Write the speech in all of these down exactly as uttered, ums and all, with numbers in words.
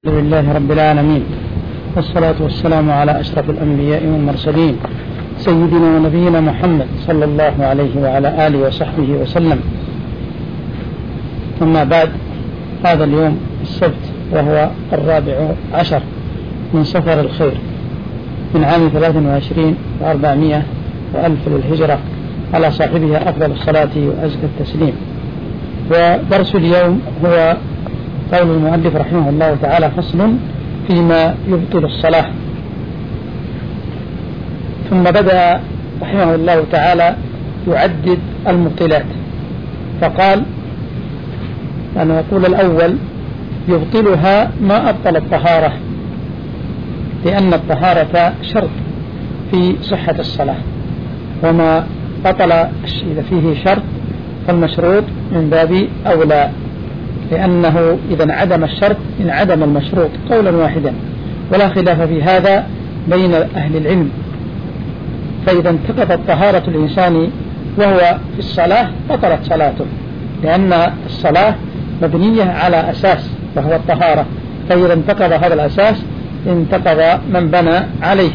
الحمد لله رب العالمين، والصلاة والسلام على أشرف الأنبياء والمرسلين سيدنا ونبينا محمد صلى الله عليه وعلى آله وصحبه وسلم. أما بعد، هذا اليوم السبت وهو الرابع عشر من صفر الخير من عام ثلاث وعشرين وأربعمائة وألف للهجرة، على صاحبها أفضل الصلاة وأزكى التسليم. ودرس اليوم هو قول المؤلف رحمه الله تعالى: فصل فيما يبطل الصلاة. ثم بدأ رحمه الله تعالى يعدد المبطلات، فقال أن يقول: الأول يبطلها ما أبطل الطهارة، لأن الطهارة شرط في صحة الصلاة، وما بطل إذا فيه شرط فالمشروط من باب أولى، لأنه إذا انعدم الشرط انعدم المشروط قولا واحدا، ولا خلاف في هذا بين أهل العلم. فإذا انتقضت طهارة الإنسان وهو في الصلاة بطلت صلاته، لأن الصلاة مبنية على أساس وهو الطهارة، فإذا انتقض هذا الأساس انتقض من بنى عليه،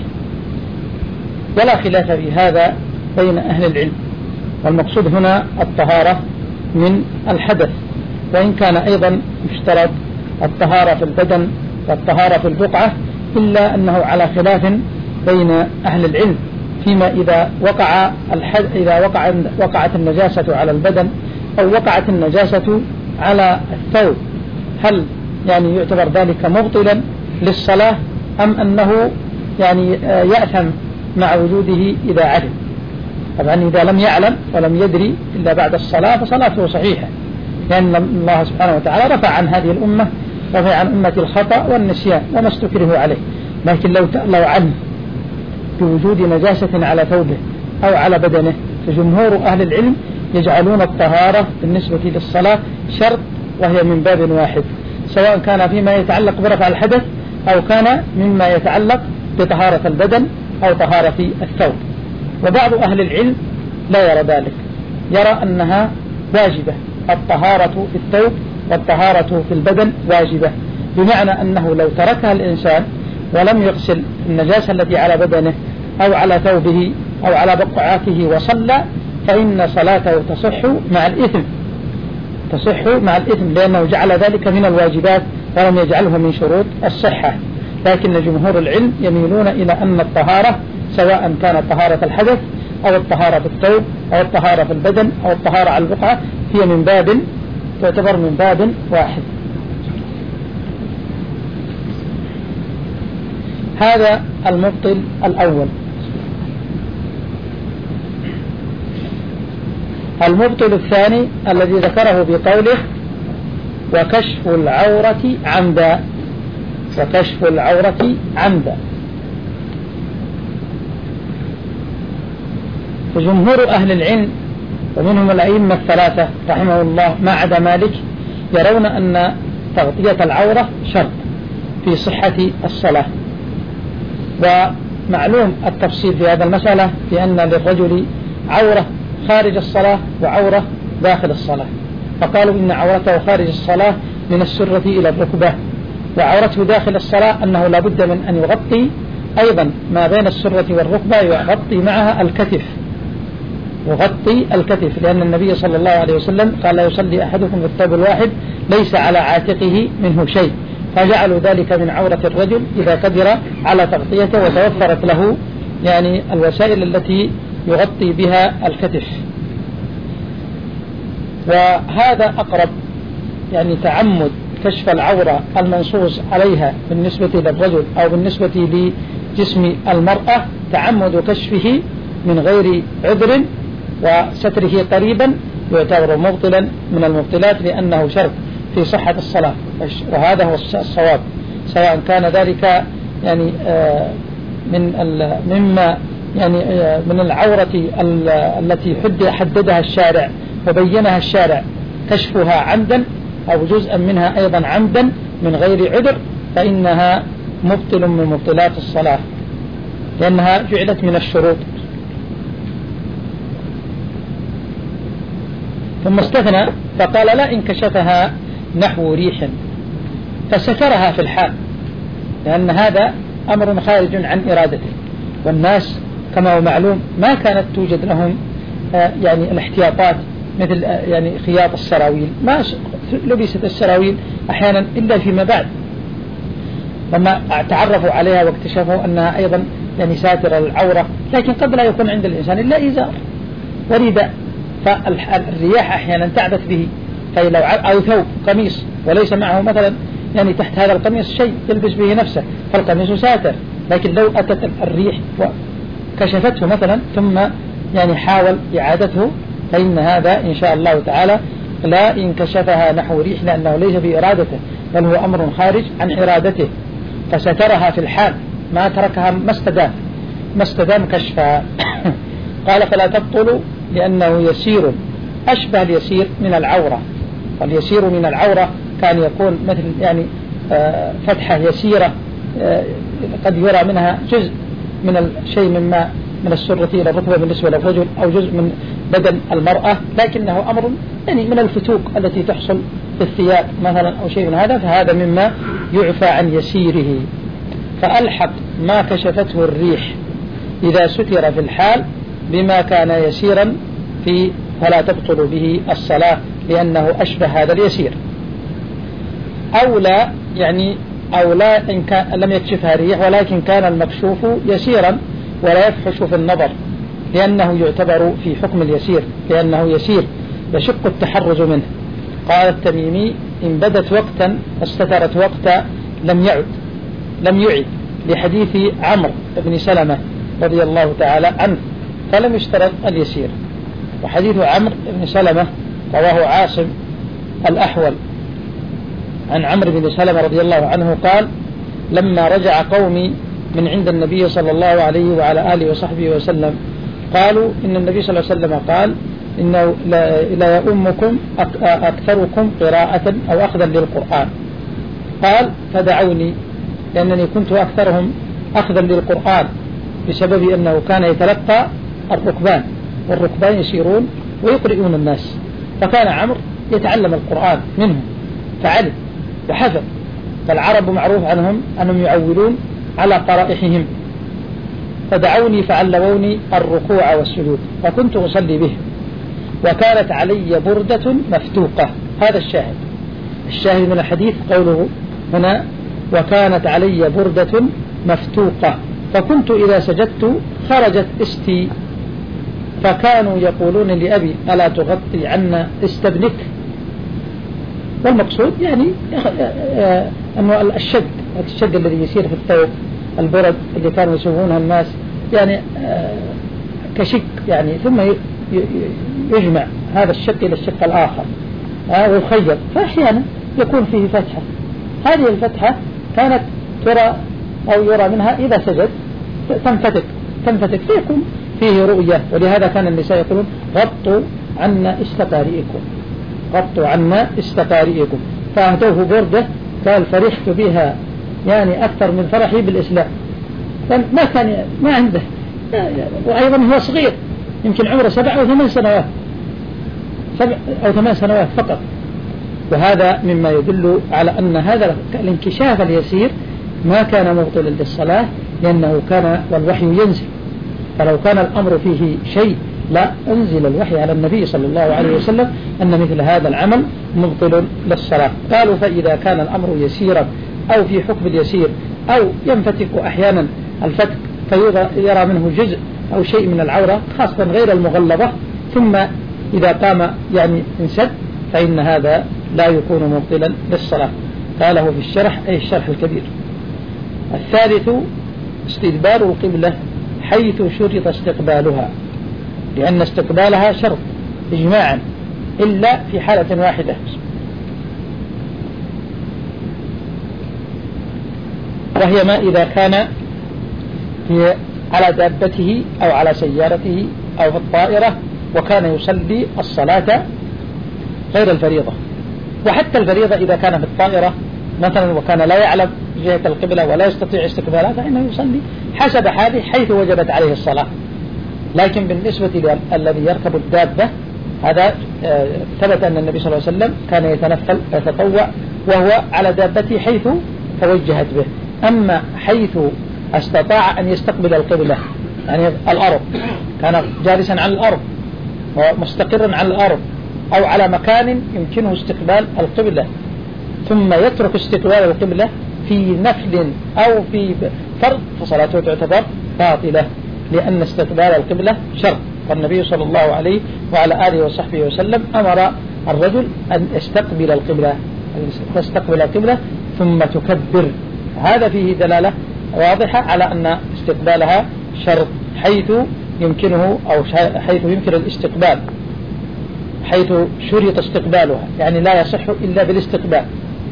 ولا خلاف في هذا بين أهل العلم. والمقصود هنا الطهارة من الحدث، وإن كان أيضا يشترط الطهارة في البدن والطهارة في البقعة، إلا أنه على خلاف بين أهل العلم فيما إذا وقع الحد إذا وقع وقعت النجاسة على البدن أو وقعت النجاسة على الثوب، هل يعني يعتبر ذلك مبطلا للصلاة، أم أنه يعني يأثم مع وجوده إذا علم؟ طبعا إذا لم يعلم ولم يدري إلا بعد الصلاة فصلاته صحيحة، لأن الله سبحانه وتعالى رفع عن هذه الأمة رفع عن أمة الخطأ والنسيان وما استكره عليه. لكن لو لو علم بوجود نجاسة على ثوبه أو على بدنه، فجمهور أهل العلم يجعلون الطهارة بالنسبة للصلاة شرط، وهي من باب واحد، سواء كان فيما يتعلق برفع الحدث أو كان مما يتعلق بطهارة البدن أو طهارة الثوب. وبعض أهل العلم لا يرى ذلك، يرى أنها واجبة، الطهارة في الثوب والطهارة في البدن واجبة، بمعنى أنه لو تركها الإنسان ولم يغسل النجاسة التي على بدنه أو على ثوبه أو على بقعاته وصلى، فإن صلاته تصح مع الإثم تصح مع الإثم لأنه جعل ذلك من الواجبات ولم يجعله من شروط الصحة. لكن جمهور العلم يميلون إلى أن الطهارة سواء كانت طهارة الحدث أو الطهارة في الثوب أو الطهارة في البدن أو الطهارة على البقعة هي من باب تعتبر من باب واحد. هذا المبطل الأول. المبطل الثاني الذي ذكره بقوله: وكشف العورة عمدا. وكشف العورة عمدا. فجمهور أهل العلم ومنهم الأئمة الثلاثة رحمه الله ما عدا مالك يرون أن تغطية العورة شرط في صحة الصلاة. ومعلوم التفصيل في هذا المسألة، بأن للرجل عورة خارج الصلاة وعورة داخل الصلاة، فقالوا إن عورته خارج الصلاة من السرة إلى الركبة، وعورته داخل الصلاة أنه لا بد من أن يغطي أيضا ما بين السرة والركبة، يغطي معها الكتف يغطي الكتف لأن النبي صلى الله عليه وسلم قال: لا يصلي أحدكم في الثوب الواحد ليس على عاتقه منه شيء، فجعلوا ذلك من عورة الرجل إذا قدر على تغطيته وتوفرت له يعني الوسائل التي يغطي بها الكتف. وهذا أقرب، يعني تعمد كشف العورة المنصوص عليها بالنسبة للرجل أو بالنسبة لجسم المرأة، تعمد كشفه من غير عذر وستره قريبا يعتبر مبطلا من المبطلات، لأنه شرط في صحة الصلاة، وهذا هو الصواب، سواء كان ذلك يعني من مما يعني من العورة التي حددها الشارع وبينها الشارع كشفها عمدا أو جزءا منها أيضا عمدا من غير عذر، فإنها مبطل من مبطلات الصلاة، لأنها جعلت من الشروط. ثم استثنى فقال: لا إن كشفها نحو ريح، فسترها في الحال، لأن هذا أمر خارج عن إرادته، والناس كما هو معلوم ما كانت توجد لهم يعني الاحتياطات مثل يعني خياط السراويل، ما لبست السراويل أحيانا إلا فيما بعد، لما تعرفوا عليها واكتشفوا أنها أيضا يعني ساترة للعورة، لكن قد لا يكون عند الإنسان إلا إزار ورداء، فالرياح أحيانا تعبث به، فلو أو ثوب قميص وليس معه مثلا يعني تحت هذا القميص شيء يلبس به نفسه فالقميص ساتر، لكن لو أتت الريح وكشفته مثلا ثم يعني حاول إعادته فإن هذا إن شاء الله تعالى لا إن كشفها نحو ريح، لأنه ليس بإرادته بل هو أمر خارج عن إرادته، فسترها في الحال ما تركها ما استدام ما استدام كشفها. قال فلا تبطل لأنه يسير أشبه اليسير من العورة، واليسير من العورة كان يكون مثل يعني فتحة يسيرة قد يرى منها جزء من الشيء مما من السرة إلى الركبة بالنسبة للرجل أو جزء من بدن المرأة، لكنه أمر يعني من الفتوق التي تحصل في الثياب مثلا أو شيء من هذا، فهذا مما يعفى عن يسيره. فألحق ما كشفته الريح إذا ستر في الحال بما كان يسيرا في فلا تبطل به الصلاة لأنه أشبه هذا اليسير. أو لا يعني أو لا إن كان لم يكشفها ريح ولكن كان المكشوف يسيرا ولا يفحش في النظر لأنه يعتبر في حكم اليسير، لأنه يسير يشق التحرز منه. قال التميمي إن بدت وقتا استترت وقتا لم يعد لم يعد لحديث عمرو بن سلمة رضي الله تعالى عنه فلم يشترط اليسير. وحديث عمرو بن سلمة رواه عاصم الأحول عن عمرو بن سلمة رضي الله عنه قال لما رجع قومي من عند النبي صلى الله عليه وعلى آله وصحبه وسلم قالوا إن النبي صلى الله عليه وسلم قال إنه لا يؤمكم أكثركم قراءة أو أخذا للقرآن. قال فدعوني لأنني كنت أكثرهم أخذا للقرآن بسبب أنه كان يتلقى الركبان والركبان يسيرون ويقرئون الناس، فكان عمرو يتعلم القرآن منهم فعلم وحفظ، فالعرب معروف عنهم أنهم يعولون على قرائحهم. فدعوني فعلموني الركوع والسجود فكنت أصلي به وكانت علي بردة مفتوقة. هذا الشاهد الشاهد من الحديث قوله هنا وكانت علي بردة مفتوقة فكنت إذا سجدت خرجت استي فكانوا يقولون لأبي ألا تغطي عنا استبنك. والمقصود يعني أنه الشد الشد الذي يصير في الثوب البرد اللي كانوا يسوونها الناس يعني كشك يعني ثم يجمع هذا الشق إلى الشق الآخر ويخيط، فأحيانا يكون فيه فتحة، هذه الفتحة كانت ترى أو يرى منها إذا سجد تنفتك تنفتك فيكون فيه رؤية. ولهذا كان النساء يقولون غطوا عنا استقارئكم غطوا عنا استقارئكم. فأهدوه بردة قال فرحت بها يعني أكثر من فرحي بالإسلام، ما كان ما عنده، وأيضا هو صغير يمكن عمره سبع أو ثمان سنوات سبع أو ثمان سنوات فقط. وهذا مما يدل على أن هذا الانكشاف اليسير ما كان مبطلا للصلاة لأنه كان والوحي ينزل، فلو كان الأمر فيه شيء لا أنزل الوحي على النبي صلى الله عليه وسلم أن مثل هذا العمل مبطل للصلاة. قالوا فإذا كان الأمر يسيرا أو في حكم اليسير أو ينفتك أحيانا الفتك فيرى منه جزء أو شيء من العورة خاصة غير المغلظة ثم إذا قام يعني انسد فإن هذا لا يكون مبطلا للصلاة. قاله في الشرح أي الشرح الكبير. الثالث استدبار القبلة حيث شرط استقبالها، لأن استقبالها شرط إجماعا إلا في حالة واحدة وهي ما إذا كان في على دابته أو على سيارته أو في الطائرة وكان يصلي الصلاة غير الفريضة. وحتى الفريضة إذا كان في الطائرة مثلا وكان لا يعلم جهة القبلة ولا يستطيع استقبالها فإنه يصلي حسب حاله حيث وجبت عليه الصلاة. لكن بالنسبة للذي يركب الدابة هذا ثبت أن النبي صلى الله عليه وسلم كان يتنفل يتطوع وهو على دابته حيث توجهت به. أما حيث استطاع أن يستقبل القبلة يعني الأرض، كان جالسا على الأرض ومستقرا على الأرض أو على مكان يمكنه استقبال القبلة ثم يترك استقبال القبلة في نفل أو في فرض فصلاته تعتبر باطلة، لأن استقبال القبلة شرط. فالنبي صلى الله عليه وعلى آله وصحبه وسلم أمر الرجل أن يستقبل القبلة تستقبل القبلة ثم تكبر. هذا فيه دلالة واضحة على أن استقبالها شرط حيث يمكنه أو حيث يمكن الاستقبال، حيث شرط استقبالها، يعني لا يصح إلا بالاستقبال،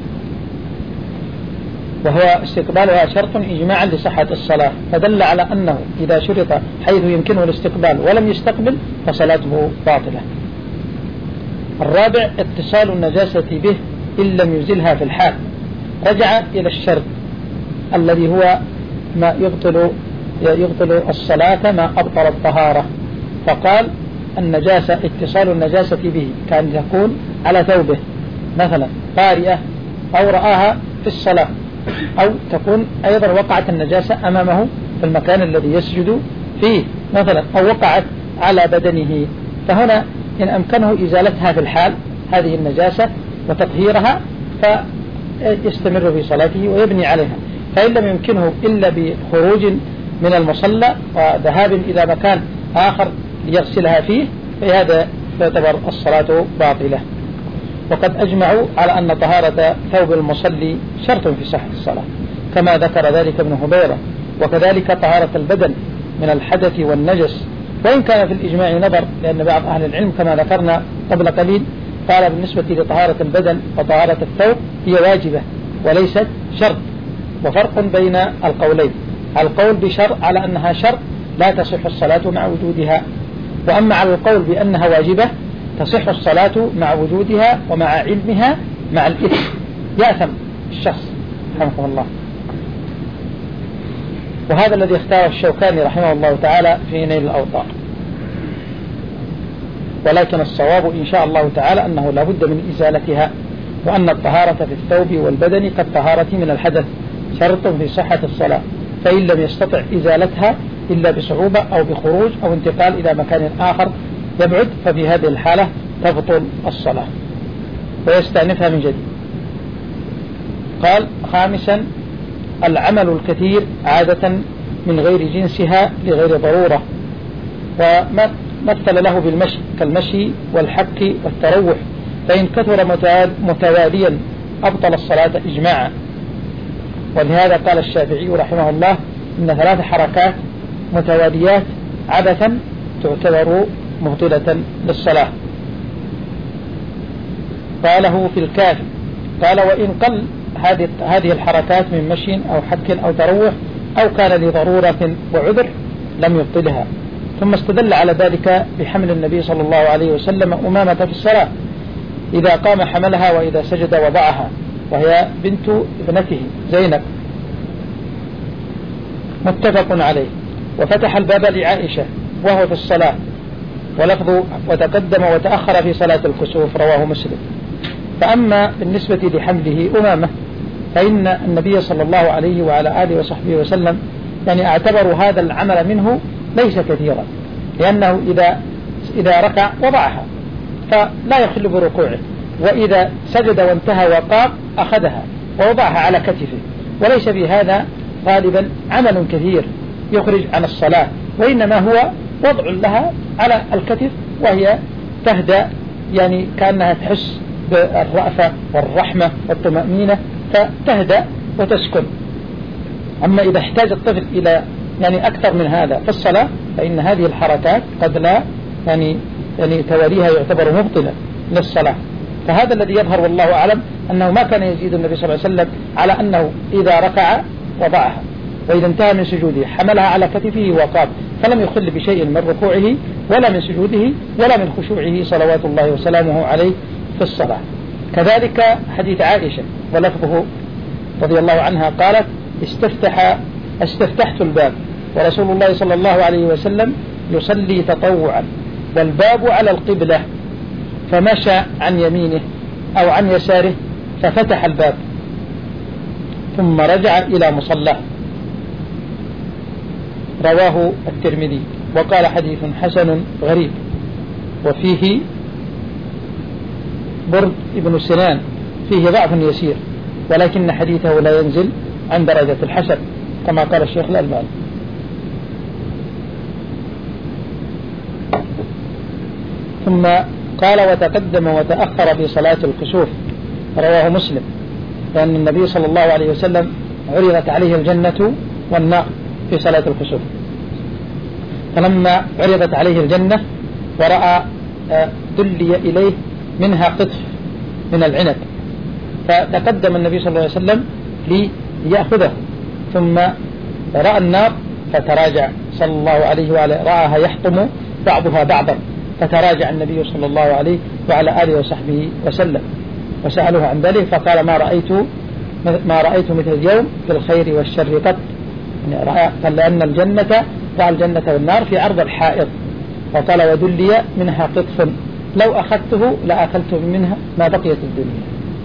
وهو استقبالها شرط إجماعا لصحة الصلاة، فدل على أنه إذا شرط حيث يمكنه الاستقبال ولم يستقبل فصلاته باطلة. الرابع اتصال النجاسة به إن لم يزلها في الحال، رجع إلى الشرط الذي هو ما يبطل يبطل الصلاة ما أبطل الطهارة، فقال النجاسة اتصال النجاسة به كان تكون على ثوبه مثلا قارئة أو رآها في الصلاة، أو تكون أيضا وقعت النجاسة أمامه في المكان الذي يسجد فيه مثلا، أو وقعت على بدنه، فهنا إن أمكنه إزالتها في الحال هذه النجاسة وتطهيرها فيستمر في صلاته ويبني عليها. فإن لم يمكنه إلا بخروج من المصلى وذهاب إلى مكان آخر ليغسلها فيه فهذا تعتبر الصلاة باطلة. وقد أجمعوا على أن طهارة ثوب المصلي شرط في صحة الصلاة كما ذكر ذلك ابن هبيرة، وكذلك طهارة البدن من الحدث والنجس، وإن كان في الإجماع نظر، لأن بعض أهل العلم كما ذكرنا قبل قليل قال بالنسبة لطهارة البدن وطهارة الثوب هي واجبة وليست شرط، وفرق بين القولين. القول بشرط على أنها شرط لا تصح الصلاة مع وجودها، وأما على القول بأنها واجبة تصح الصلاة مع وجودها ومع علمها مع الإثم، يأثم الشخص رحمه الله. وهذا الذي اختاره الشوكاني رحمه الله تعالى في نيل الأوطار. ولكن الصواب إن شاء الله تعالى أنه لا بد من إزالتها، وأن الطهارة في الثوب والبدن كالطهارة من الحدث شرط في صحة الصلاة، فإن لم يستطع إزالتها إلا بصعوبة أو بخروج أو انتقال إلى مكان آخر يبعد، ففي هذه الحالة تبطل الصلاة ويستأنفها من جديد. قال خامسا العمل الكثير عادة من غير جنسها لغير ضرورة، ومثل له بالمشي كالمشي والحك والتروح، فإن كثر متواليا أبطل الصلاة إجماعا. ولهذا قال الشافعي رحمه الله إن ثلاث حركات متواليات عبثا تعتبر مبطلة للصلاة. قاله في الكافي قال وإن قل هذه هذه الحركات من مشي أو حك أو تروح أو كان لضرورة وعذر لم يبطلها. ثم استدل على ذلك بحمل النبي صلى الله عليه وسلم أمامة في الصلاة، إذا قام حملها وإذا سجد وضعها، وهي بنت ابنته زينب، متفق عليه. وفتح الباب لعائشة وهو في الصلاة، ولفظ وتقدم وتأخر في صلاة الكسوف رواه مسلم. فأما بالنسبة لحمله أمامة فإن النبي صلى الله عليه وعلى آله وصحبه وسلم يعني اعتبروا هذا العمل منه ليس كثيرا، لأنه إذا إذا ركع وضعها فلا يخل بركوعه، وإذا سجد وانتهى وقام أخذها ووضعها على كتفه، وليس في هذا غالبا عمل كثير يخرج عن الصلاة، وإنما هو وضع لها على الكتف وهي تهدأ، يعني كأنها تحس بالرأفة والرحمة والطمأنينة فتهدأ وتسكن. أما إذا احتاج الطفل إلى يعني أكثر من هذا في الصلاة فإن هذه الحركات قد لا يعني يعني تواليها يعتبر مبطلا للصلاة. فهذا الذي يظهر والله أعلم أنه ما كان يزيد النبي صلى الله عليه وسلم على أنه إذا ركع وضعها، وإذا انتهى من سجوده حملها على كتفه وقام، فلم يخل بشيء من ركوعه ولا من سجوده ولا من خشوعه صلوات الله وسلامه عليه في الصلاة. كذلك حديث عائشة ولفظه رضي الله عنها قالت استفتح استفتحت الباب ورسول الله صلى الله عليه وسلم يصلي تطوعا والباب على القبلة، فمشى عن يمينه أو عن يساره ففتح الباب ثم رجع إلى مصلاه. رواه الترمذي وقال حديث حسن غريب. وفيه برد ابن سنان فيه ضعف يسير، ولكن حديثه لا ينزل عن درجة الحسن كما قال الشيخ الألباني. ثم قال وتقدم وتأخر في صلاة الكسوف. رواه مسلم، لأن النبي صلى الله عليه وسلم عرضت عليه الجنة والنار في صلاة الكسوف، فلما عرضت عليه الجنة ورأى دلي إليه منها قطف من العنب، فتقدم النبي صلى الله عليه وسلم ليأخذه، ثم رأى النار فتراجع صلى الله عليه وعلى رآها يحطم بعضها بعضا، فتراجع النبي صلى الله عليه وعلى آله وصحبه وسلم وسألوه عن ذلك فقال ما رأيت ما رأيت مثل اليوم في الخير والشر قط. يعني قال لأن الجنة رأى الجنة والنار في عرض الحائط، وقال ودلي منها قطف لو أخذته لأكلت منها ما بقيت الدنيا.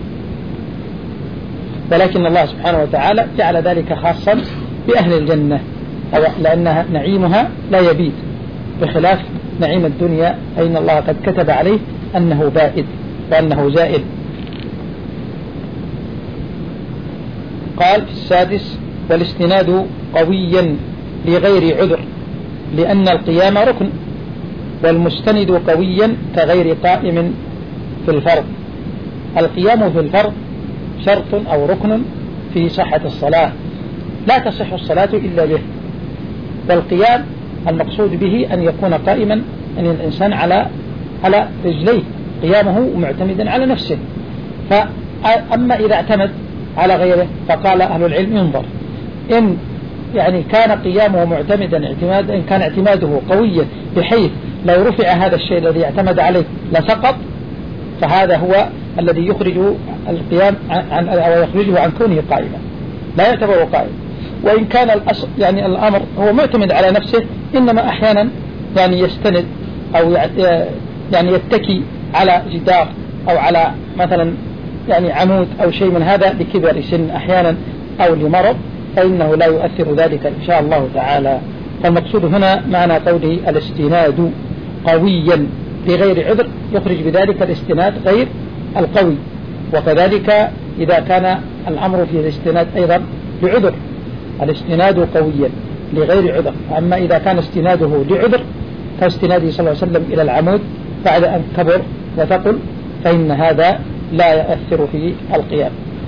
ولكن الله سبحانه وتعالى جعل ذلك خاصا بأهل الجنة، لأنها نعيمها لا يبيد، بخلاف نعيم الدنيا أين الله قد كتب عليه أنه بائد وأنه زائل. قال في السادس والاستناد قويا لغير عذر، لأن القيام ركن، والمستند قويا كغير قائم في الفرض. القيام في الفرض شرط أو ركن في صحة الصلاة، لا تصح الصلاة إلا به. والقيام المقصود به أن يكون قائما، أن الإنسان على على رجليه، قيامه معتمدا على نفسه. فأما إذا اعتمد على غيره فقال أهل العلم ينظر، إن يعني كان قيامه معتمدا اعتمادا، إن كان اعتماده قويا بحيث لو رفع هذا الشيء الذي اعتمد عليه لسقط، فهذا هو الذي يخرج القيام عن أو يخرجه عن كونه قائما، لا يعتبر قائم. وإن كان الأصل يعني الأمر هو معتمد على نفسه، إنما أحيانا يعني يستند أو يعني يتكي على جدار أو على مثلا يعني عمود أو شيء من هذا لكبر سن أحيانا أو لمرض، فإنه لا يؤثر ذلك إن شاء الله تعالى. فالمقصود هنا معنى قوله الاستناد قويا بغير عذر، يخرج بذلك الاستناد غير القوي. وكذلك إذا كان الأمر في الاستناد أيضا بعذر، الاستناد قويا لغير عذر. أما إذا كان استناده لعذر كاستناده صلى الله عليه وسلم إلى العمود بعد أن كبر وثقل، فإن هذا لا يؤثر في القيام.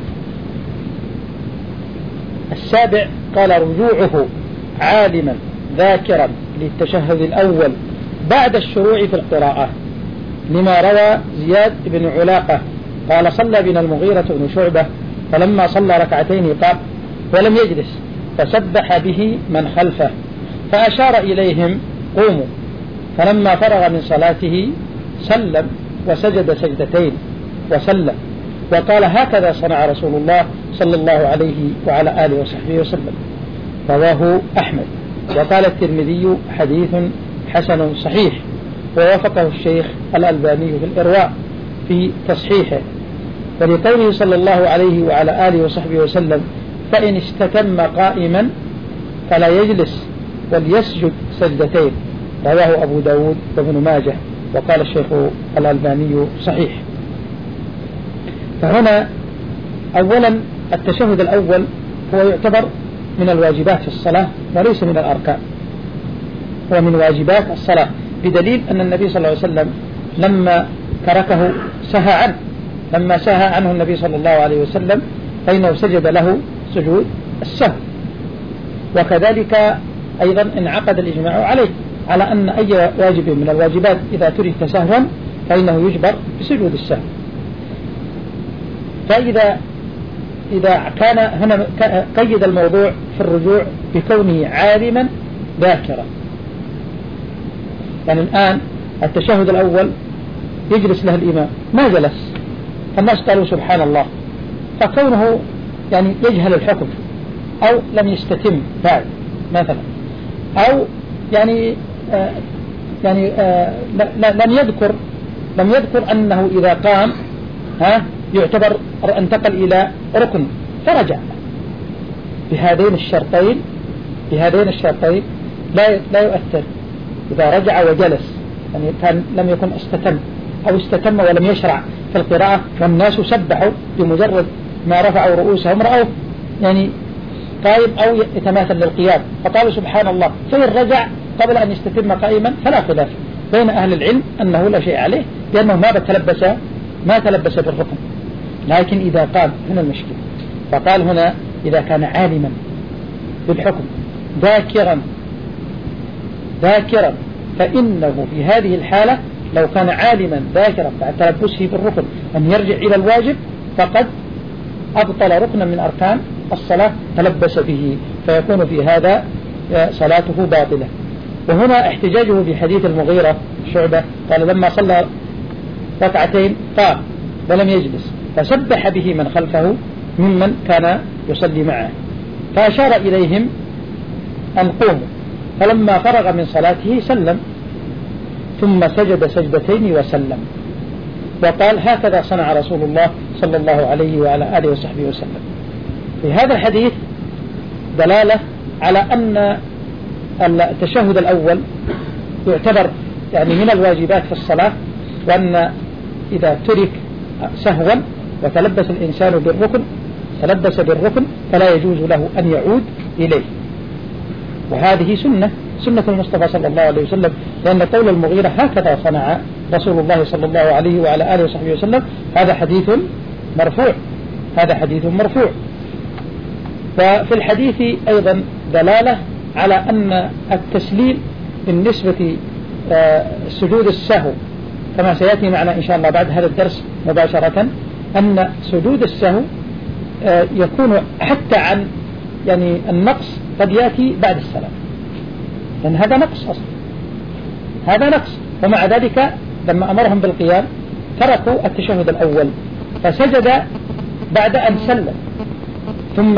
السابع قال رجوعه عالما ذاكرا للتشهد الأول بعد الشروع في القراءة، لما روى زياد بن علاقة قال صلى بنا المغيرة بن شعبة فلما صلى ركعتين قام ولم يجلس فسبح به من خلفه فأشار إليهم قوموا، فلما فرغ من صلاته سلم وسجد سجدتين وسلم، وقال هكذا صنع رسول الله صلى الله عليه وعلى آله وصحبه وسلم. رواه أحمد. وقال الترمذي حديث حسن صحيح، ووافقه الشيخ الألباني في الإرواء في تصحيحه. ولقوله صلى الله عليه وعلى آله وصحبه وسلم فإن استتم قائما فلا يجلس وليسجد سجدتين، رواه أبو داود وابن ماجه، وقال الشيخ الألباني صحيح. فهنا أولا التشهد الأول هو يعتبر من الواجبات في الصلاة وليس من الأركان، هو من واجبات الصلاة، بدليل أن النبي صلى الله عليه وسلم لما تركه سهى عنه، لما سهى عنه النبي صلى الله عليه وسلم فإنه سجد له سجود السهو. وكذلك أيضا انعقد الإجماع عليه على أن أي واجب من الواجبات إذا ترك سهوا فإنه يجبر بسجود السهو. فإذا إذا كان هنا قيد الموضوع في الرجوع بكونه عالما ذاكرا، يعني الآن التشهد الأول يجلس له الإمام ما جلس، فالناس قالوا سبحان الله، فكونه يعني يجهل الحكم أو لم يستتم بعد مثلا، أو يعني آه يعني آه لم يذكر لم يذكر أنه إذا قام ها يعتبر انتقل إلى ركن فرجع بهذين الشرطين بهذين الشرطين لا لا يؤثر إذا رجع وجلس، يعني كان لم يكن استتم أو استتم ولم يشرع في القراءة والناس سبحوا بمجرد ما رفعوا رؤوسهم رأوه يعني قائم أو يتماثل للقيام فقالوا سبحان الله، فإن رجع قبل أن يستتم قائما فلا خلاف بين أهل العلم أنه لا شيء عليه لأنه ما تلبس ما تلبس بالركن. لكن إذا قال هنا المشكلة، فقال هنا إذا كان عالما بالحكم ذاكرا ذاكرا فإنه في هذه الحالة لو كان عالما ذاكرا بعد تلبسه بالركن أن يرجع إلى الواجب فقد أبطل ركنا من أركان الصلاة تلبس به، فيكون في هذا صلاته باطلة. وهنا احتجاجه بحديث المغيرة شعبة قال لما صلى ركعتين قام ولم يجلس فسبح به من خلفه ممن كان يصلي معه، فأشار إليهم أن قوموا، فلما فرغ من صلاته سلم ثم سجد سجدتين وسلم، وقال هكذا صنع رسول الله صلى الله عليه وعلى آله وصحبه وسلم. في هذا الحديث دلالة على أن التشهد الأول يعتبر يعني من الواجبات في الصلاة، وأن إذا ترك سهوا وتلبس الإنسان بالركن تلبس بالركن فلا يجوز له أن يعود إليه. وهذه سنة سنة المصطفى صلى الله عليه وسلم، لأن قول المغيرة هكذا صنع رسول الله صلى الله عليه وعلى آله وصحبه وسلم هذا حديث مرفوع هذا حديث مرفوع. وفي الحديث أيضا دلالة على أن التسليم بالنسبة سجود السهو كما سيأتي معنا إن شاء الله بعد هذا الدرس مباشرة، أن سجود السهو يكون حتى عن يعني النقص قد يأتي بعد السلام، لأن هذا نقص أصلا هذا نقص ومع ذلك لما أمرهم بالقيام تركوا التشهد الأول فسجد بعد أن سلم ثم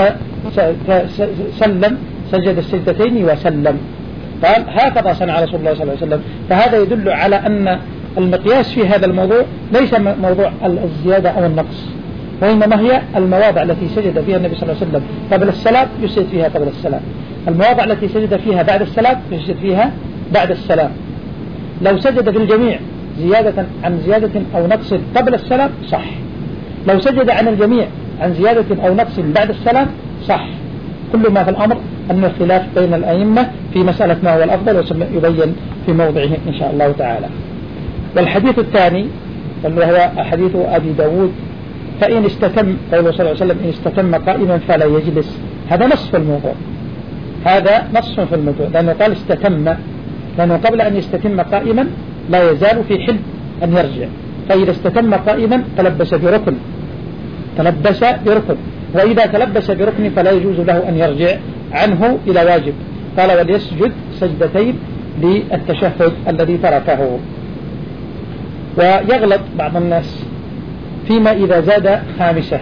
سلم سجد السجدتين وسلم، قال هكذا صنع رسول الله صلى الله عليه وسلم. فهذا يدل على أن المقياس في هذا الموضوع ليس موضوع الزيادة أو النقص، وإنما هي المواضع التي سجد فيها النبي صلى الله عليه وسلم قبل السلام يسجد فيها قبل السلام، المواضع التي سجد فيها بعد السلام يسجد فيها بعد السلام. لو سجد في الجميع زيادة عن زيادة أو نقص قبل السلام صح، لو سجد عن الجميع عن زيادة أو نقص بعد السلام صح. كل ما في الأمر أن الخلاف بين الأئمة في مسألة ما هو الأفضل ويبين في موضعه إن شاء الله تعالى. والحديث الثاني اللي هو حديث أبي داود فإن استتم قوله صلى الله عليه وسلم إن استتم قائما فلا يجلس، هذا نص في الموضوع هذا نص في الموضوع لأنه قال استتم، لأنه قبل أن يستتم قائما لا يزال في حل أن يرجع، فإذا استتم قائما تلبس بركن تلبس بركن وإذا تلبس بركن فلا يجوز له أن يرجع عنه إلى واجب. قال وليسجد سجدتين للتشهد الذي تركه. ويغلط بعض الناس فيما إذا زاد خامسة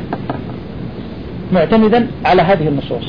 معتمدا على هذه النصوص،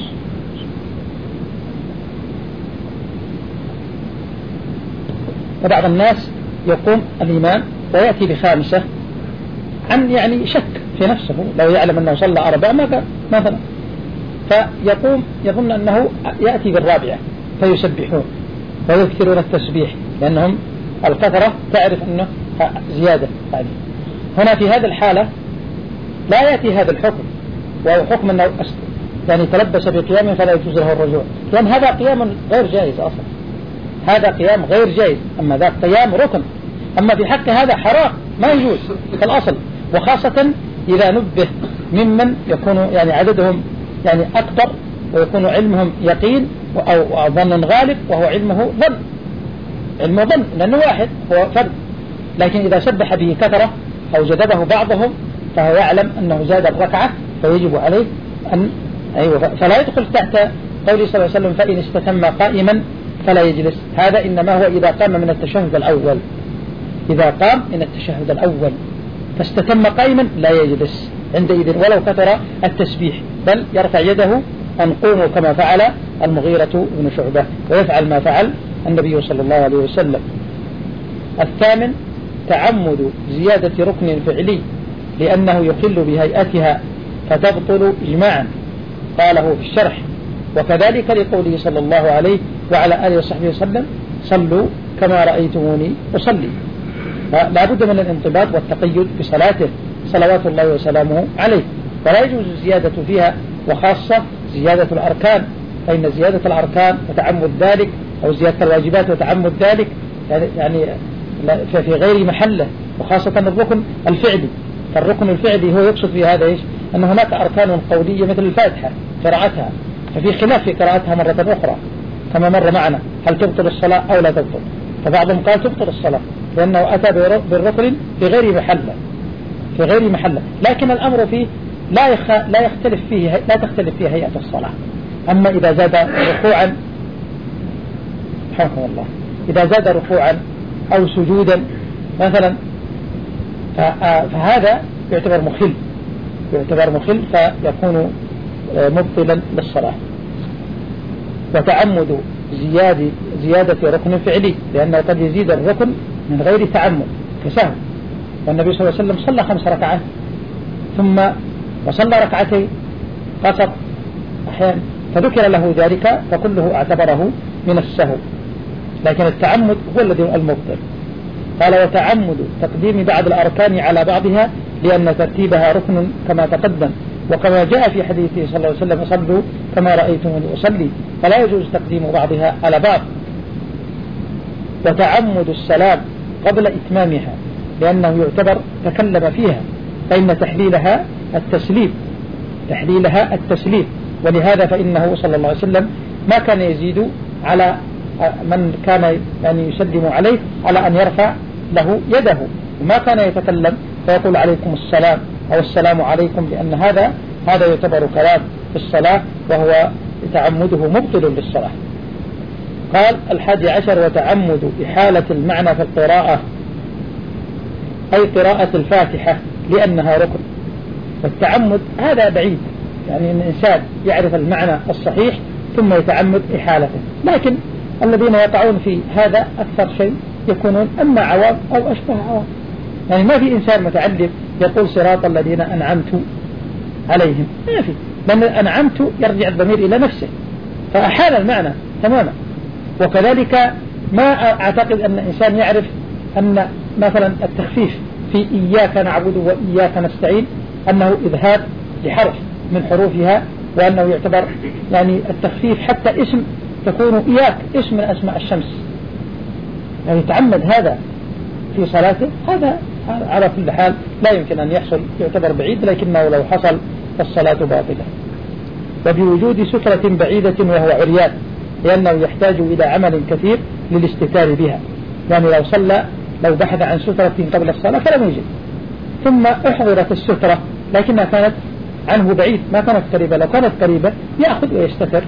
وبعض الناس يقوم الإمام ويأتي بخامسة عن يعني شك في نفسه لو يعلم أنه صلى أربع مثلا، فيقوم يظن أنه يأتي بالرابعة فيسبحون ويكثرون التسبيح لأنهم الكثرة تعرف أنه زيادة. هنا في هذه الحالة لا يأتي هذا الحكم وهو حكم أنه يعني تلبس بقيام فلا يجوز له الرجوع، لأن هذا قيام غير جائز أصلا، هذا قيام غير جائز، أما ذا قيام ركن، أما في حق هذا حرام ما يجوز في الأصل، وخاصة إذا نبه ممن يكون يعني عددهم يعني أكثر ويكون علمهم يقين أو ظن غالب وهو علمه ظن علمه ظن لأنه واحد هو فرد، لكن إذا سبح به كثرة أو جذبه بعضهم فهو يعلم أنه زاد الركعة فيجب عليه أن أيوة فلا يدخل تحت قوله صلى الله عليه وسلم فإن استتم قائما فلا يجلس. هذا إنما هو إذا قام من التشهد الأول، إذا قام من التشهد الأول فاستتم قائما لا يجلس عندئذ ولو كثر التسبيح، بل يرفع يده أن قوموا كما فعل المغيرة بن شعبة ويفعل ما فعل النبي صلى الله عليه وسلم. الثامن تعمد زيادة ركن فعلي لأنه يخل بهيئتها فتبطل إجماعا، قاله في الشرح. وكذلك لقوله صلى الله عليه وعلى آله وصحبه وسلم صلوا كما رأيتموني أصلي. لا بد من الانضباط والتقيد بصلاته صلوات الله وسلامه عليه، ولا يجوز الزيادة فيها، وخاصة زيادة الأركان، فإن زيادة الأركان وتعمد ذلك أو زيادة الواجبات وتعمد ذلك يعني في غير محله، وخاصة الركن الفعلي. فالركن الفعلي هو يقصد في هذا إيش؟ أن هناك أركان قولية مثل الفاتحة قراءتها، ففي خلاف في قراءتها مرة أخرى كما مر معنا، هل تبطل الصلاة أو لا تبطل؟ فبعضهم قال تبطل الصلاة لأنه أتى بالركن في غير محله في غير محله لكن الأمر فيه لا يخ... لا يختلف فيه لا تختلف فيه هيئة الصلاة. أما إذا زاد ركوعا حفظ الله إذا زاد ركوعا أو سجودا مثلا فهذا يعتبر مخل يعتبر مخل فيكون مبطلا للصلاة. وتعمد زيادة زيادة ركن فعلي، لأنه قد يزيد الركن من غير تعمد كسهو، والنبي صلى الله عليه وسلم صلى خمس ركعات ثم وصلى ركعتين قصر أحيانا، فذكر له ذلك فكله اعتبره من السهو، لكن التعمد هو الذي المبطل. قال وتعمد تقديم بعض الأركان على بعضها لأن ترتيبها ركن كما تقدم، وكما جاء في حديثه صلى الله عليه وسلم صلوا كما رأيتموني أصلي، فلا يجوز تقديم بعضها على بعض. وتعمد السلام قبل إتمامها لأنه يعتبر تكلم فيها، فإن تحليلها التسليم تحليلها التسليم ولهذا فإنه صلى الله عليه وسلم ما كان يزيد على من كان يعني يسلم عليه على أن يرفع له يده، وما كان يتكلم فيقول عليكم السلام أو السلام عليكم، لأن هذا هذا يعتبر كلام في الصلاة وهو تعمده مبطل للصلاة. قال الحادي عشر وتعمد إحالة المعنى في القراءة، أي قراءة الفاتحة لأنها ركن. والتعمد هذا بعيد، يعني أن الإنسان يعرف المعنى الصحيح ثم يتعمد إحالته، لكن الذين يقعون في هذا أكثر شيء يكونون أما عوام أو أشبه عوام، يعني ما في إنسان متعلم يقول صراط الذين أنعمت عليهم، ما في، لأن أنعمت يرجع الضمير إلى نفسه فأحال المعنى تماما. وكذلك ما أعتقد أن إنسان يعرف أن مثلا التخفيف في إياك نعبد وإياك نستعين أنه إذهاب لحرف من حروفها، وأنه يعتبر يعني التخفيف حتى اسم تكون إياك اسم من أسماء الشمس، يعني يتعمد هذا في صلاته، هذا على كل حال لا يمكن أن يحصل، يعتبر بعيد، لكنه لو حصل فالصلاة باطلة. وبوجود سترة بعيدة وهو عريان لأنه يحتاج إلى عمل كثير للاستتار بها، يعني لو صلى لو بحث عن سترة قبل الصلاة فلم يجد، ثم أحضرت السترة لكنها كانت عنه بعيد ما كانت قريبة، لو كانت قريبة يأخذ ويستتر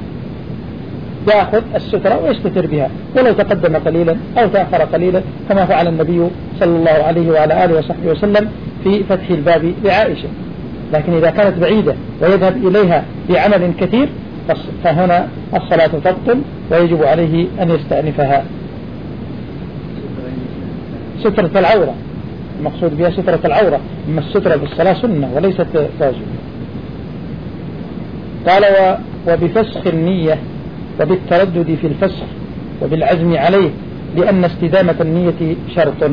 يأخذ السترة ويستتر بها ولو تقدم قليلا أو تأخر قليلا كما فعل النبي صلى الله عليه وعلى آله وصحبه وسلم في فتح الباب لعائشة. لكن إذا كانت بعيدة ويذهب إليها بعمل كثير فهنا الصلاة تبطل ويجب عليه أن يستأنفها. سترة العورة المقصود بها سترة العورة، أما السترة بالصلاة سنة وليست واجب. قال وبفسخ النية وبالتردد في الفسخ وبالعزم عليه لأن استدامة النية شرط.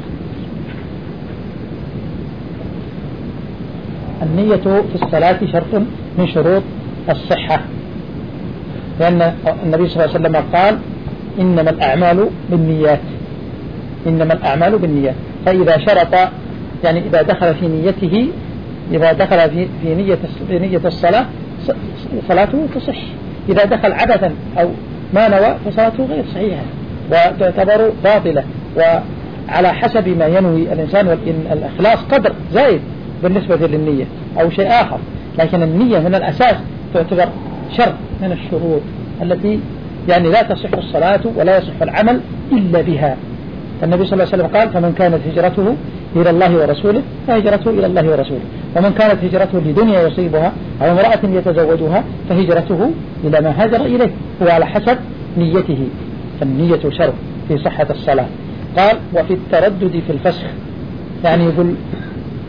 النية في الصلاة شرط من شروط الصحة، لأن النبي صلى الله عليه وسلم قال إنما الأعمال بالنيات إنما الأعمال بالنيات فإذا شرط يعني إذا دخل في نيته إذا دخل في في نية في نية الصلاة صلاته تصح، إذا دخل عبثا أو ما نوى فصلاته غير صحيحة وتعتبر باطلة. وعلى حسب ما ينوي الإنسان، والإخلاص قدر زائد بالنسبة للنية أو شيء آخر، لكن النية من الأساس تعتبر شرط من الشروط التي يعني لا تصح الصلاة ولا يصح العمل إلا بها. النبي صلى الله عليه وسلم قال فمن كانت هجرته إلى الله ورسوله فهجرته إلى الله ورسوله، ومن كانت هجرته لدنيا يصيبها أو امرأة يتزوجها فهجرته إلى ما هاجر إليه، هو على حسب نيته، فالنية شرط في صحة الصلاة. قال وفي التردد في الفسخ، يعني يقول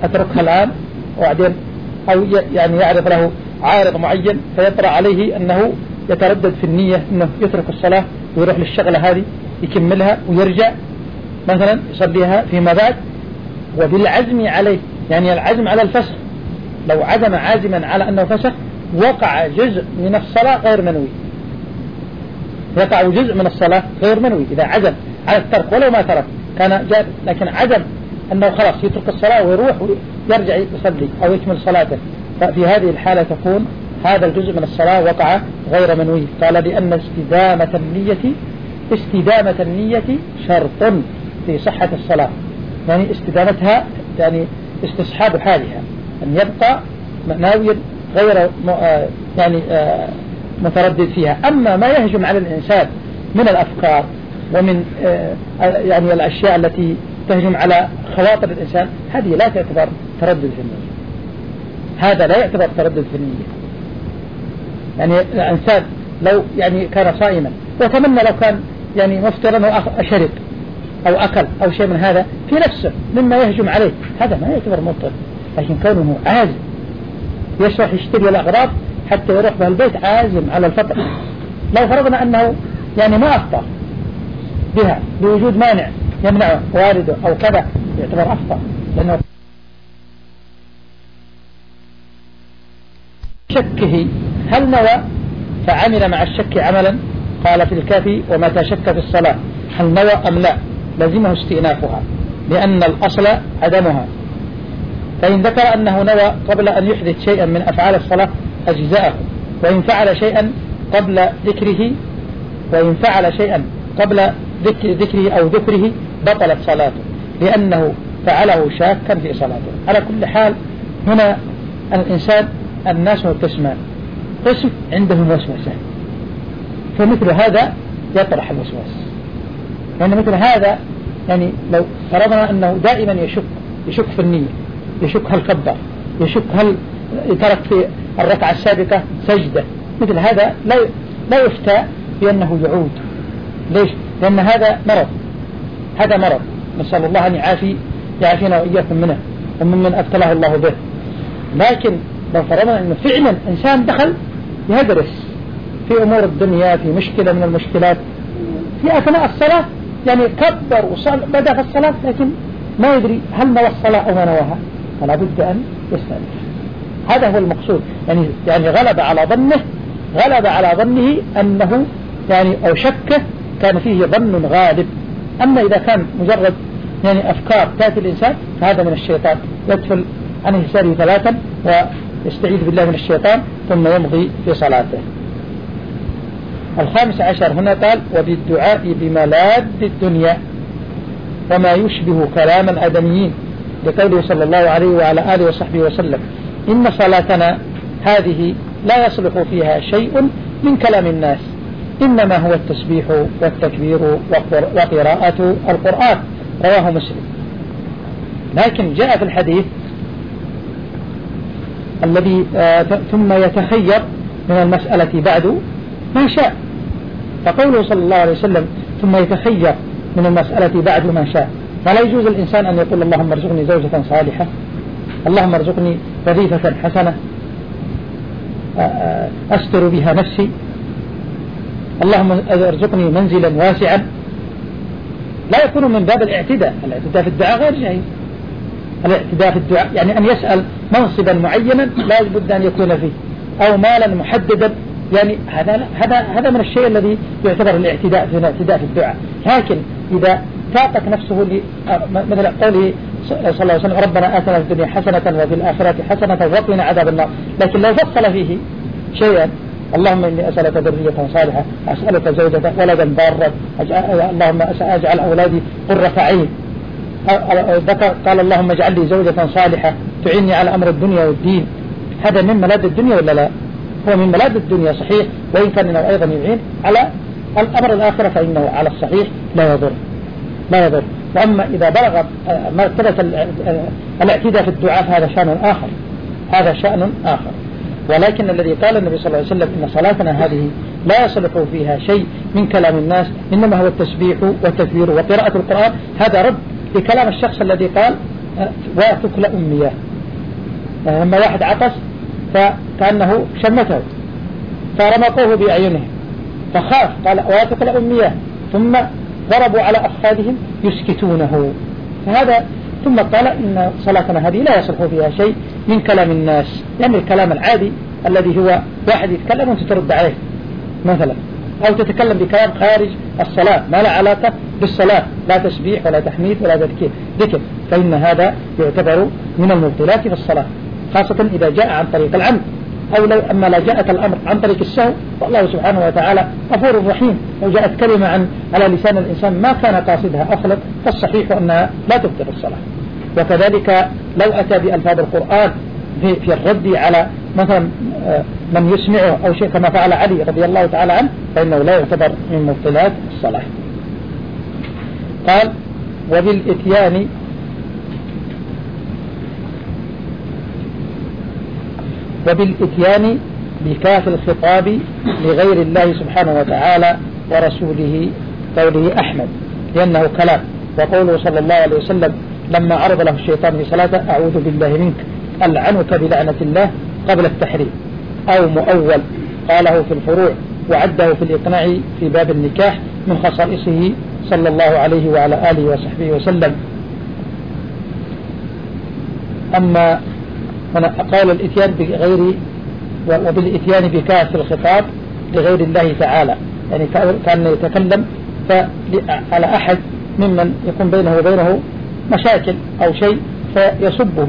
أتركها الآن وبعدين، أو يعني يعرض له عارض معين فيطرأ عليه أنه يتردد في النية أنه يترك الصلاة ويروح للشغلة هذه يكملها ويرجع مثلا يصليها فيما بعد، وبالعزم عليه، يعني العزم على الفسخ. لو عزم عازما على أنه فسخ وقع جزء من الصلاة غير منوي، يقع جزء من الصلاة غير منوي إذا عزم على الترك ولو ما ترك كان جائز، لكن عزم أنه خلاص يترك الصلاة ويروح ويرجع يصلي أو يكمل صلاته، ففي هذه الحالة تكون هذا الجزء من الصلاة وقع غير منوي. قال لأن استدامة النية استدامة النية شرط في صحة الصلاة، يعني استدامتها يعني استصحاب حالها، أن يبقى ناويا غير يعني متردد فيها. أما ما يهجم على الإنسان من الأفكار ومن يعني الأشياء التي تهجم على خواطر الإنسان، هذه لا تعتبر تردد في النية، هذا لا يعتبر تردد في النية. يعني الإنسان لو يعني كان صائما وتمنى لو كان يعني مفطرا وشرب أو أكل أو شيء من هذا في نفسه مما يهجم عليه، هذا ما يعتبر مفطر، لكن كونه عازم يشرح يشتري الأغراض حتى يروح بها البيت عازم على الفطر، لو فرضنا أنه يعني ما أفطر بها بوجود مانع يمنعه والده أو كذا يعتبر أفطر، لأنه شكه هل نوى فعمل مع الشك عملا. قال في الكافي ومتى شك في الصلاة هل نوى أم لا لزمه استئنافها، لأن الأصل عدمها، فإن ذكر أنه نوى قبل أن يحدث شيئا من أفعال الصلاة أجزاءه، وإن فعل شيئا قبل ذكره وإن فعل شيئا قبل ذكره أو ذكره بطلت صلاته، لأنه فعله شاكا في صلاته. على كل حال هنا الإنسان الناس قسمان، قسم عندهم وسوسة، فمثل هذا يطرح الوسواس، لأن مثل هذا يعني لو فرضنا أنه دائما يشك يشك في النية، يشك هل كبر، يشك هل ترك في الركعة السابقة سجدة، مثل هذا لا لا يفتى بأنه يعود. ليش؟ لأن هذا مرض، هذا مرض نسأل الله أن يعافي يعافينا وإياكم منه وممن أبتلاه الله به. لكن لو فرضنا أنه فعلا إنسان دخل يهدرس في أمور الدنيا، في مشكلة من المشكلات في أثناء الصلاة، يعني كبر وصل بدأ في الصلاة لكن ما يدري هل نوى الصلاة أو ما نواها، فلا بد أن يستأنف. هذا هو المقصود، يعني يعني غلب على ظنه غلب على ظنه أنه يعني أو شكه كان فيه ظن غالب. أما إذا كان مجرد يعني أفكار تأتي الإنسان فهذا من الشيطان، يدخل عن يساره ثلاثا ويستعيذ بالله من الشيطان ثم يمضي في صلاته. الخامس عشر هنا قال وبالدعاء بملاذ الدنيا وما يشبه كلام الآدميين، لقوله صلى الله عليه وعلى آله وصحبه وسلم إن صلاتنا هذه لا يصلح فيها شيء من كلام الناس، إنما هو التسبيح والتكبير وقراءة القرآن، رواه مسلم. لكن جاء في الحديث الذي آه ثم يتخير من المسألة بعد ما شاء، فقوله صلى الله عليه وسلم ثم يتخير من المسألة بعد ما شاء، فلا يجوز الإنسان أن يقول اللهم ارزقني زوجة صالحة، اللهم ارزقني وظيفة حسنة أستر بها نفسي، اللهم ارزقني منزلا واسعا. لا يكون من باب الاعتداء، الاعتداء في الدعاء غير جائز. الاعتداء في الدعاء يعني أن يسأل منصبا معينا لا بد أن يكون فيه، أو مالا محددا، يعني هذا هذا هذا من الشيء الذي يعتبر الاعتداء في الاعتداء في الدعاء. لكن إذا ساقت نفسه مثل قوله صلى الله عليه وسلم ربنا آتنا في الدنيا حسنة وفي الآخرة حسنة وقنا عذاب النار، لكن لو فصل فيه شيئا اللهم إني أسألك ذرية صالحة، أسألك زوجة ولدا بارا، اللهم أجعل أولادي قرة عين، قال اللهم اجعل لي زوجة صالحة تعيني على أمر الدنيا والدين، هذا من ملاذ الدنيا ولا لا؟ هو من ملاذ الدنيا صحيح، وإن كان إنه أيضا يعين على الأمر الآخرة فإنه على الصحيح لا يضر لا يضر. وأما إذا بلغ مرتبة الاعتداء في الدعاء فهذا شأن آخر، هذا شأن آخر. ولكن الذي قال النبي صلى الله عليه وسلم إن صلاتنا هذه لا يصلح فيها شيء من كلام الناس، إنما هو التسبيح والتكبير وقراءة القرآن، هذا رد لكلام الشخص الذي قال وتكلأ مياه. لما واحد عطس فكأنه شمته فرمقوه بأعينهم فخاف قال وتكلأ مياه، ثم ضربوا على أفخاذهم يسكتونه. فهذا ثم قال إن صلاتنا هذه لا يصلح فيها شيء من كلام الناس، يعني الكلام العادي الذي هو واحد يتكلم وانت ترد عليه مثلا، أو تتكلم بكلام خارج الصلاة ما لا علاقة بالصلاة، لا تسبيح ولا تحميد ولا ذكر ذكر، فإن هذا يعتبر من المبطلات في الصلاة، خاصة إذا جاء عن طريق العمد. أو لو أما لا جاءت الأمر عن طريق السهو والله سبحانه وتعالى غفور رحيم، لو جاءت كلمة عن على لسان الإنسان ما كان قاصدها أصلا فالصحيح أنها لا تبطل الصلاة. وكذلك لو أتى بألفاظ القرآن في, في الرد على مثلا من يسمعه أو شيء كما فعل علي رضي الله تعالى عنه فإنه لا يعتبر من مبطلات الصلاة. قال وبالإتيان وبالإتيان بكاف الخطاب لغير الله سبحانه وتعالى ورسوله قوله أحمد لأنه كلام، وقوله صلى الله عليه وسلم لما عرض له الشيطان في صلاته أعوذ بالله منك ألعنك بلعنة الله قبل التحريم، أو مؤول قاله في الفروع وعده في الإقناع في باب النكاح من خصائصه صلى الله عليه وعلى آله وصحبه وسلم. أما قال الإتيان بغير وبالإتيان بكاف الخطاب لغير الله تعالى، يعني كان يتكلم على أحد ممن يكون بينه وبينه مشاكل أو شيء فيسبه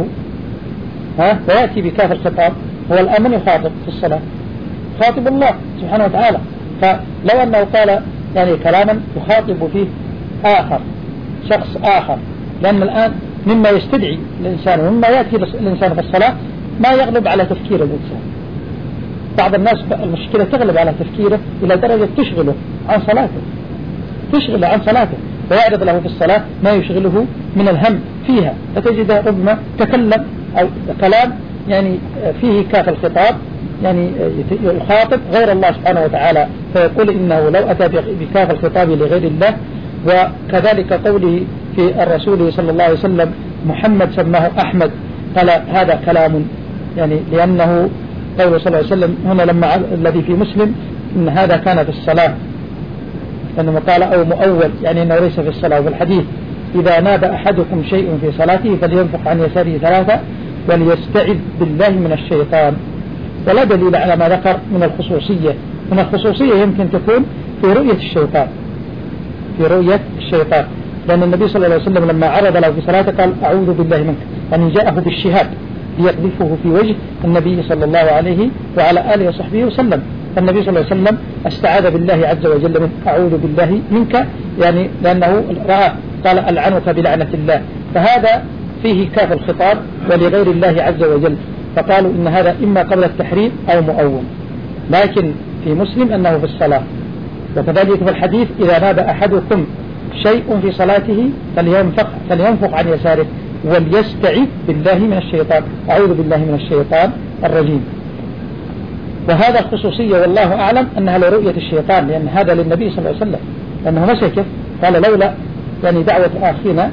ها ويأتي بكاف الخطاب، هو الآن من يخاطب في الصلاة؟ خاطب الله سبحانه وتعالى، فلو أنه قال يعني كلاما يخاطب فيه آخر شخص آخر، لأن الآن مما يستدعي الإنسان ومما يأتي الإنسان في الصلاة ما يغلب على تفكير الإنسان. بعض الناس المشكلة تغلب على تفكيره إلى درجة تشغله عن صلاته تشغله عن صلاته ويعرض له في الصلاة ما يشغله من الهم فيها، فتجد ربما تكلم أو كلام يعني فيه كاف الخطاب يعني يخاطب غير الله سبحانه وتعالى، فيقول إنه لو أتى بكاف الخطاب لغير الله. وكذلك قوله في الرسول صلى الله عليه وسلم محمد سماه أحمد، قال هذا كلام يعني لأنه قوله صلى الله عليه وسلم هنا لما الذي في مسلم إن هذا كان في الصلاة، لأنه قال أو مؤول يعني أنه ليس في الصلاة. وفي الحديث إذا ناب أحدكم شيء في صلاته فلينفق عن يساره ثلاثة وليستعذ بالله من الشيطان. ولا دليل على ما ذكر من الخصوصية، من الخصوصية يمكن تكون في رؤية الشيطان في رؤية الشيطان لأن النبي صلى الله عليه وسلم لما عرض له في صلاته قال أعوذ بالله منك، يعني جاءه بالشهاب ليقذفه في وجه النبي صلى الله عليه وعلى آله وصحبه وسلم. فالنبي صلى الله عليه وسلم استعاذ بالله عز وجل من أعوذ بالله منك، يعني لأنه رأى قال ألعنك بلعنة الله، فهذا فيه كاف الخطاب ولغير الله عز وجل، فقالوا إن هذا إما قبل التحريم أو مؤول، لكن في مسلم أنه في الصلاة. وكذلك في الحديث إذا ناب أحدكم شيء في صلاته فلينفق, فلينفق عن يساره وليستعذ بالله من الشيطان، أعوذ بالله من الشيطان الرجيم. وهذا خصوصية والله أعلم أنها لرؤية الشيطان، لأن هذا للنبي صلى الله عليه وسلم لأنه مسكه قال لولا يعني دعوة آخينا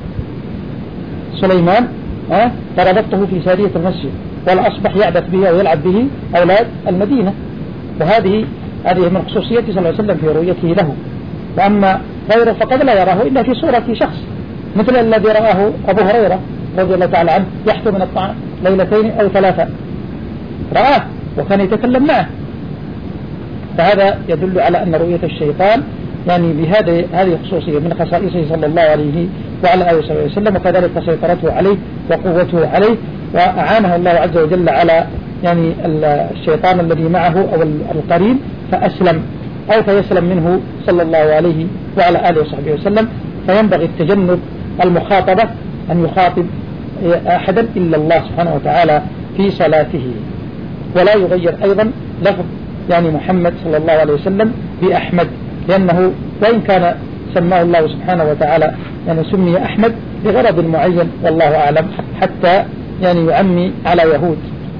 سليمان أه فربطته في سارية المسجد ولا أصبح يعبث به ويلعب به أولاد المدينة. وهذه هذه من خصوصيته صلى الله عليه وسلم في رؤيته له. وأما غيره فقد لا يراه إلا في صورة شخص، مثل الذي رآه أبو هريرة رضي الله تعالى عنه يحتو من الطعام ليلتين أو ثلاثة، رآه وكان يتكلم معه، فهذا يدل على أن رؤية الشيطان يعني بهذه هذه خصوصية من خصائصه صلى الله عليه وعلى آله وسلم، وكذلك سيطرته عليه وقوته عليه، وأعانه الله عز وجل على يعني الشيطان الذي معه أو القرين فأسلم أو فيسلم منه صلى الله عليه وعلى آله وصحبه وسلم. فينبغي التجنب المخاطبة أن يخاطب أحدا إلا الله سبحانه وتعالى في صلاته، ولا يغير أيضا لفظ يعني محمد صلى الله عليه وسلم بأحمد، لأنه وإن كان سماه الله سبحانه وتعالى يعني سمي أحمد بغرض معين والله أعلم، حتى يعني يعمي على يهود.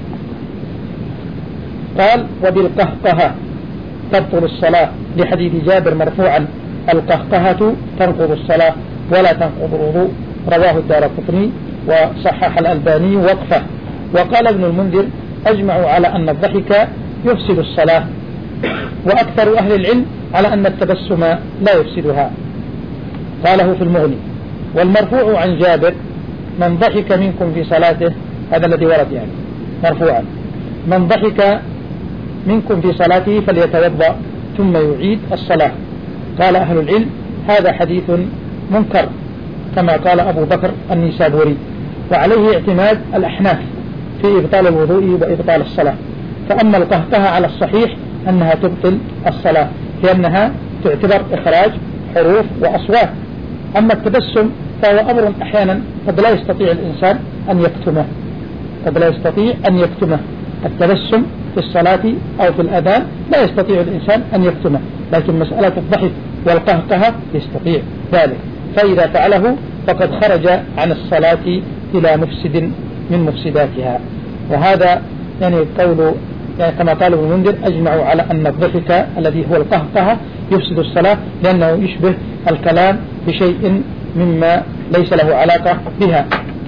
قال وبالقهقهة تبطل الصلاة لحديث جابر مرفوعا القهقهة تنقض الصلاة ولا تنقض الوضوء، رواه الدارقطني وصحح الألباني وقفه. وقال ابن المنذر أجمعوا على أن الضحك يفسد الصلاة، وأكثر أهل العلم على أن التبسم لا يفسدها، قاله في المغني. والمرفوع عن جابر من ضحك منكم في صلاته، هذا الذي ورد يعني مرفوعا، من ضحك منكم في صلاته فليتوضأ ثم يعيد الصلاة. قال أهل العلم هذا حديث منكر كما قال أبو بكر النيسابوري، وعليه اعتماد الأحناف في إبطال الوضوء وإبطال الصلاة. فأما القهقه على الصحيح أنها تبطل الصلاة لأنها تعتبر إخراج حروف وأصوات. أما التبسم فهو أمر أحيانا قد لا يستطيع الإنسان أن يكتمه، قد لا يستطيع أن يكتمه التبسم في الصلاة أو في الأذان لا يستطيع الإنسان أن يكتمه، لكن مسألة الضحك والقهقه يستطيع ذلك، فإذا فعله فقد خرج عن الصلاة إلى مفسد من مفسداتها. وهذا يعني قول يعني كما قال ابن المنذر أجمعوا على أن الضحك الذي هو القهقه يفسد الصلاة لأنه يشبه الكلام بشيء مما ليس له علاقة بها.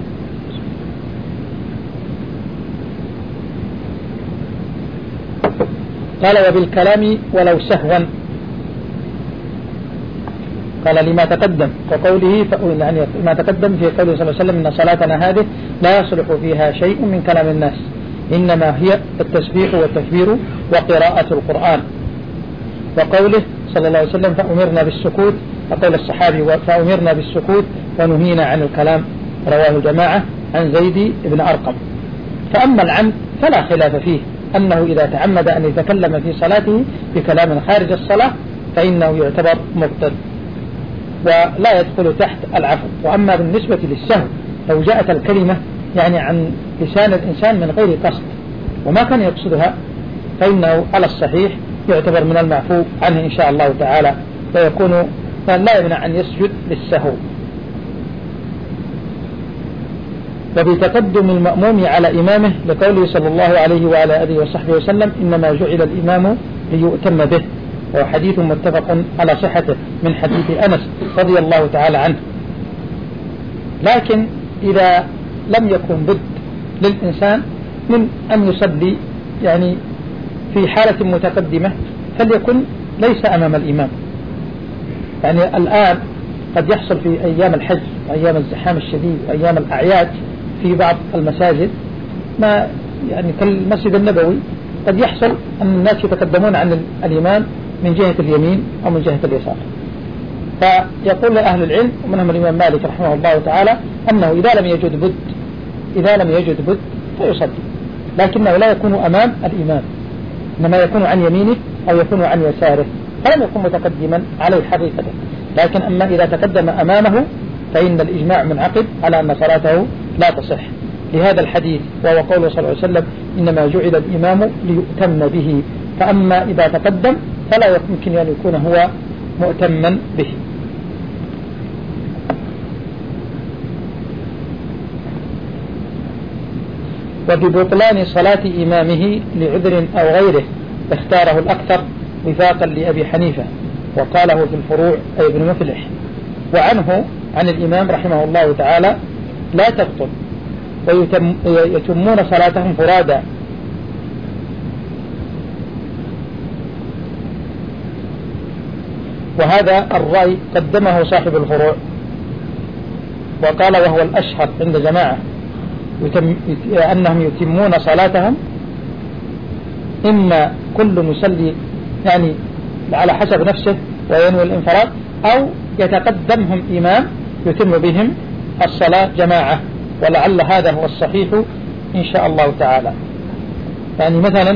قال وبالكلام ولو سهوا، قال لما تقدم وقوله يعني ما تقدم في قوله صلى الله عليه وسلم إن صلاتنا هذه لا يصلح فيها شيء من كلام الناس إنما هي التسبيح والتكبير وقراءة القرآن. وقوله صلى الله عليه وسلم فأمرنا بالسكوت، وقول الصحابي فأمرنا بالسكوت ونهينا عن الكلام، رواه الجماعة عن زيد بن أرقم. فأما العمد فلا خلاف فيه أنه إذا تعمد أن يتكلم في صلاته بكلام خارج الصلاة فإنه يعتبر مبطل ولا يدخل تحت العفو. وأما بالنسبة للسهو لو جاءت الكلمة يعني عن لسان الإنسان من غير قصد وما كان يقصدها فإنه على الصحيح يعتبر من المعفو عنه إن شاء الله تعالى، ويكون لا يمنع أن يسجد للسهو. وبتقدم المأموم على إمامه لقوله صلى الله عليه وعلى آله وصحبه وسلم إنما جعل الإمام ليؤتم به، وحديث متفق على صحته من حديث أنس رضي الله تعالى عنه. لكن إذا لم يكن بد للإنسان من أن يصلي يعني في حالة متقدمة فليكن ليس أمام الإمام. يعني الآن قد يحصل في أيام الحج وأيام الزحام الشديد وأيام الأعياد في بعض المساجد ما يعني كالمسجد النبوي قد يحصل أن الناس يتقدمون عن الإمام من جهة اليمين أو من جهة اليسار. فيقول أهل العلم ومنهم الإمام مالك رحمه الله تعالى أنه إذا لم يجد بد إذا لم يجد بد فيصلي، لكنه لا يكون أمام الإمام، إنما يكون عن يمينه أو يكون عن يساره، فلم يكن متقدما عليه حقيقة. لكن أما إذا تقدم أمامه فإن الإجماع منعقد على أن صلاته لا تصح لهذا الحديث، وهو قوله صلى الله عليه وسلم إنما جعل الإمام ليؤتم به. فأما إذا تقدم فلا يمكن أن يكون هو مؤتما به. وببطلان صلاة إمامه لعذر أو غيره اختاره الأكثر وفاقا لأبي حنيفة، وقاله في الفروع أي ابن مفلح. وعنه عن الإمام رحمه الله تعالى لا تبطل ويتمون صلاتهم فرادا. وهذا الرأي قدمه صاحب الفروع وقال وهو الأشهر عند جماعة يتم أنهم يتمون صلاتهم إما كل يصلي يعني على حسب نفسه وينوي الانفراد أو يتقدمهم إمام يتم بهم الصلاة جماعة، ولعل هذا هو الصحيح إن شاء الله تعالى. يعني مثلا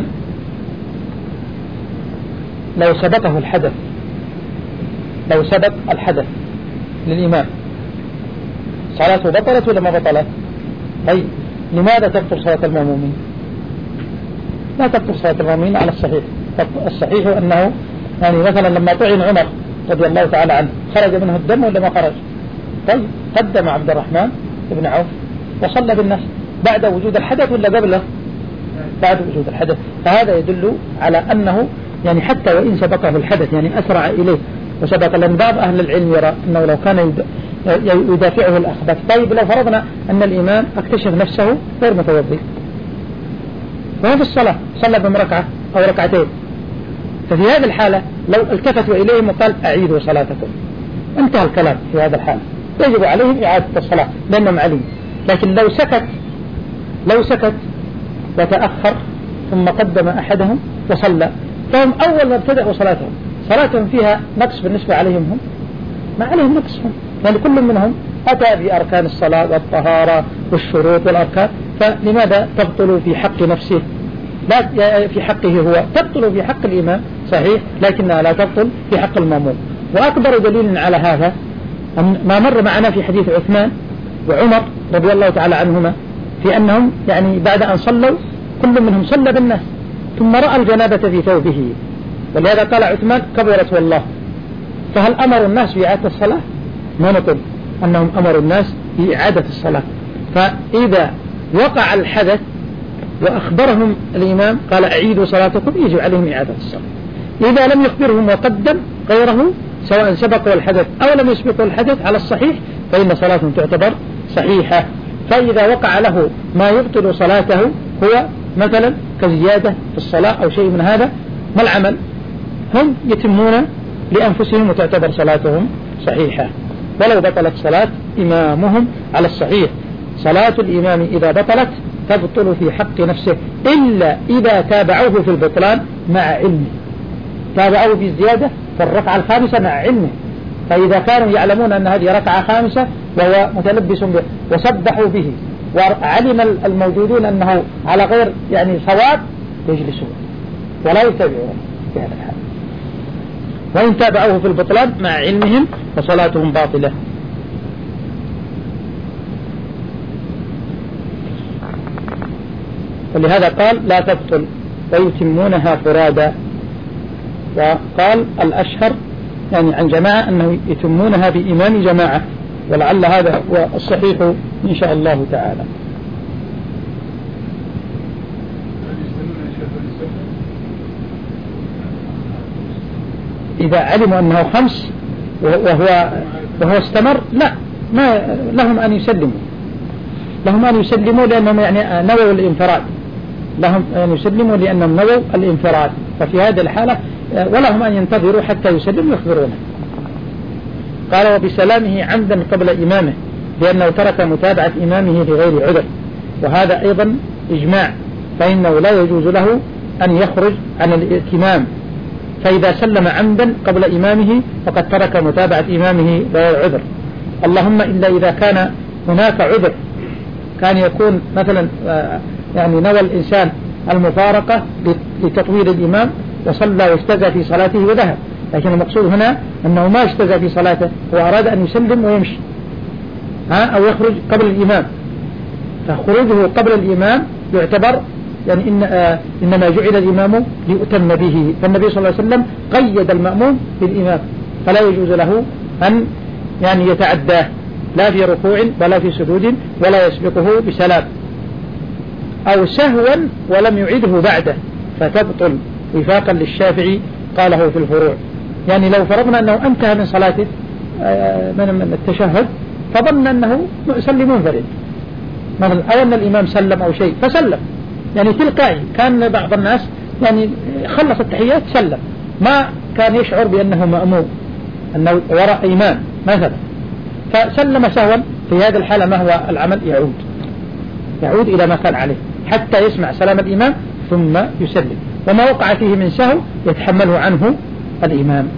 لو سبقه الحدث لو سبق الحدث للإمام صلاته بطلت ولا ما بطلت؟ أي لماذا تبطل صلاة المأمومين؟ لا تبطل صلاة المأمومين على الصحيح. الصحيح أنه يعني مثلا لما طعن عمر رضي الله تعالى عنه خرج منه الدم ولا ما خرج؟ طيب قدم عبد الرحمن بن عوف وصلى بالناس بعد وجود الحدث ولا قبله؟ بعد وجود الحدث. فهذا يدل على أنه يعني حتى وإن سبقه الحدث يعني أسرع إليه وسبق، لأن بعض أهل العلم يرى أنه لو كان يدافعه الأخبث. طيب لو فرضنا أن الإمام اكتشف نفسه غير متوضي وهو في الصلاة صلى بمركعة أو ركعتين، ففي هذه الحالة لو التفتوا إليهم وقال أعيدوا صلاتكم انتهى الكلام. في هذا الحالة يجب عليهم إعادة الصلاة لأنهم عليم. لكن لو سكت لو سكت وتأخر ثم قدم أحدهم وصلى فهم أول ما ابتدأوا صلاتهم صلاتهم فيها نقص بالنسبة عليهم هم ما عليهم نقصهم، لأن يعني كل منهم أتى بأركان الصلاة والطهارة والشروط والأركان، فلماذا تبطل في حق نفسه لا في حقه هو؟ تبطل في حق الإمام صحيح لكنها لا تبطل في حق المأموم. وأكبر دليل على هذا ما مر معنا في حديث عثمان وعمر رضي الله تعالى عنهما في أنهم يعني بعد أن صلوا كل منهم صلى بالناس ثم رأى الجنابة في ثوبه، ولهذا قال عثمان كبرت والله. فهل أمر الناس بإعادة الصلاة؟ ما نقول أنهم أمروا الناس بإعادة الصلاة. فإذا وقع الحدث وأخبرهم الإمام قال أعيدوا صلاتكم يجب عليهم إعادة الصلاة. إذا لم يخبرهم وقدم غيره سواء سبقوا الحدث أو لم يسبقوا الحدث على الصحيح فإن صلاتهم تعتبر صحيحة. فإذا وقع له ما يبطل صلاته هو مثلا كزيادة في الصلاة أو شيء من هذا ما العمل؟ هم يتمون لأنفسهم وتعتبر صلاتهم صحيحة ولو بطلت صلاة إمامهم على الصحيح. صلاة الإمام إذا بطلت تبطل في حق نفسه إلا إذا تابعوه في البطلان مع علمه، تابعوه بالزيادة في الركعة الخامسة مع علمه. فإذا كانوا يعلمون أن هذه ركعة خامسة وهو متلبس به وسبحوا به وعلم الموجودون أنه على غير يعني صواب يجلسون ولا يتابعون في هذا الحال. وإن تابعوه في البطلان مع علمهم فصلاتهم باطلة. ولهذا قال لا تبطل ويتمونها فرادا. وقال الأشهر يعني عن جماعة أنه يتمونها بإمام جماعة، ولعل هذا هو الصحيح إن شاء الله تعالى. إذا علموا أنه خمس وهو وهو استمر لا ما لهم أن يسلموا لهم أن يسلموا لأنهم يعني نووا الانفراد لهم أن يسلموا لأنهم نووا الانفراد. ففي هذه الحالة ولهم أن ينتظروا حتى يسلموا ويخبرونه. قال وبسلامه عمدا قبل إمامه لأنه ترك متابعة إمامه لغير عذر، وهذا أيضا إجماع، فإنه لا يجوز له أن يخرج عن الائتمام. فإذا سلم عمدا قبل إمامه فقد ترك متابعة إمامه لغير عذر، اللهم إلا إذا كان هناك عذر كان يكون مثلا يعني نوى الإنسان المفارقة لتطويل الإمام وصلى واستزى في صلاته وذهب، لكن المقصود هنا أنه ما استزى في صلاته وأراد أن يسلم ويمشي ها أو يخرج قبل الإمام، فخروجه قبل الإمام يعتبر يعني إن آه إنما جعل الإمام ليؤتم به، فالنبي صلى الله عليه وسلم قيد المأموم بالإمام فلا يجوز له أن يعني يتعداه لا في ركوع ولا في سجود ولا يسبقه بسلام أو سهوا ولم يعيده بعده فتبطل وفاقا للشافعي قاله في الفروع. يعني لو فرضنا أنه انتهى من صلاته من التشهد فظن أنه يسلم منفرد مثلا أو أن الإمام سلم أو شيء فسلم يعني تلقائي، كان بعض الناس يعني خلص التحيات سلم ما كان يشعر بأنه مأموم أنه وراء إمام مثلا فسلم سهوا. في هذه الحالة ما هو العمل؟ يعود يعود إلى ما كان عليه حتى يسمع سلام الإمام ثم يسلم، وما وقع فيه من سهو يتحمله عنه الإمام.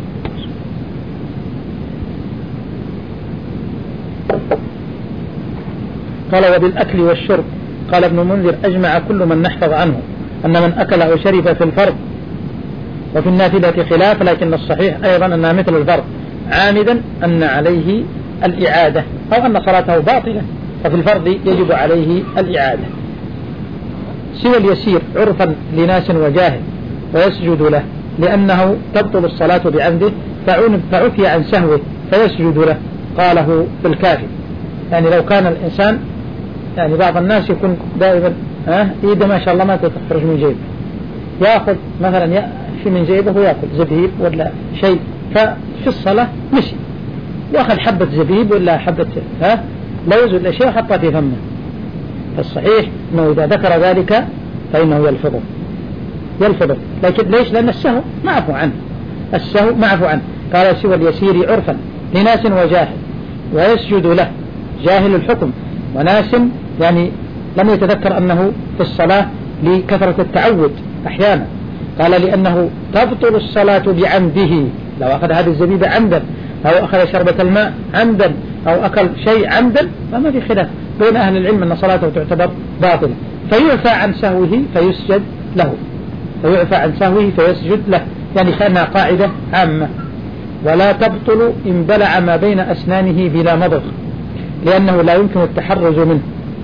قال وبالأكل والشرب قال ابن منذر أجمع كل من نحفظ عنه أن من أكل أو شرب في الفرض وفي النافلة خلاف، لكن الصحيح أيضا أنها مثل الفرض عامدا أن عليه الإعادة أو أن صلاته باطلة، ففي الفرض يجب عليه الإعادة. سوى اليسير عرفا لناس وجاهل ويسجد له لأنه تبطل الصلاة بعمده فعفي عن سهوه فيسجد له، قاله في الكافي. يعني لو كان الإنسان يعني بعض الناس يكون دائما ها إيده ما شاء الله ما تخرج من جيبه، يأخذ مثلا في من جيبه ويأكل زبيب ولا شيء، ففي الصلاة مشي وأخذ حبة زبيب ولا حبة ها لوز ولا شيء وحطها في فمه، فالصحيح أنه إذا ذكر ذلك فإنه يلفظه يلفظه لكن ليش؟ لأن السهو معفو عنه، السهو معفو عنه. قال سوى اليسير عرفا لناس وجاهل ويسجد له جاهل الحكم، وناس يعني لم يتذكر أنه في الصلاة لكثرة التعود أحيانا. قال لأنه تبطل الصلاة بعمده، لو أخذ هذه الزبيبة عمدا أو أخذ شربة الماء عمدا أو أكل شيء عمدا فما في خلاف بين أهل العلم أن صلاته تعتبر باطلة، فيعفى عن سهوه فيسجد له، فيعفى عن سهوه فيسجد له، يعني كأنها قاعدة عامة. ولا تبطل إن بلع ما بين أسنانه بلا مضغ، لأنه لا يمكن التحرز منه،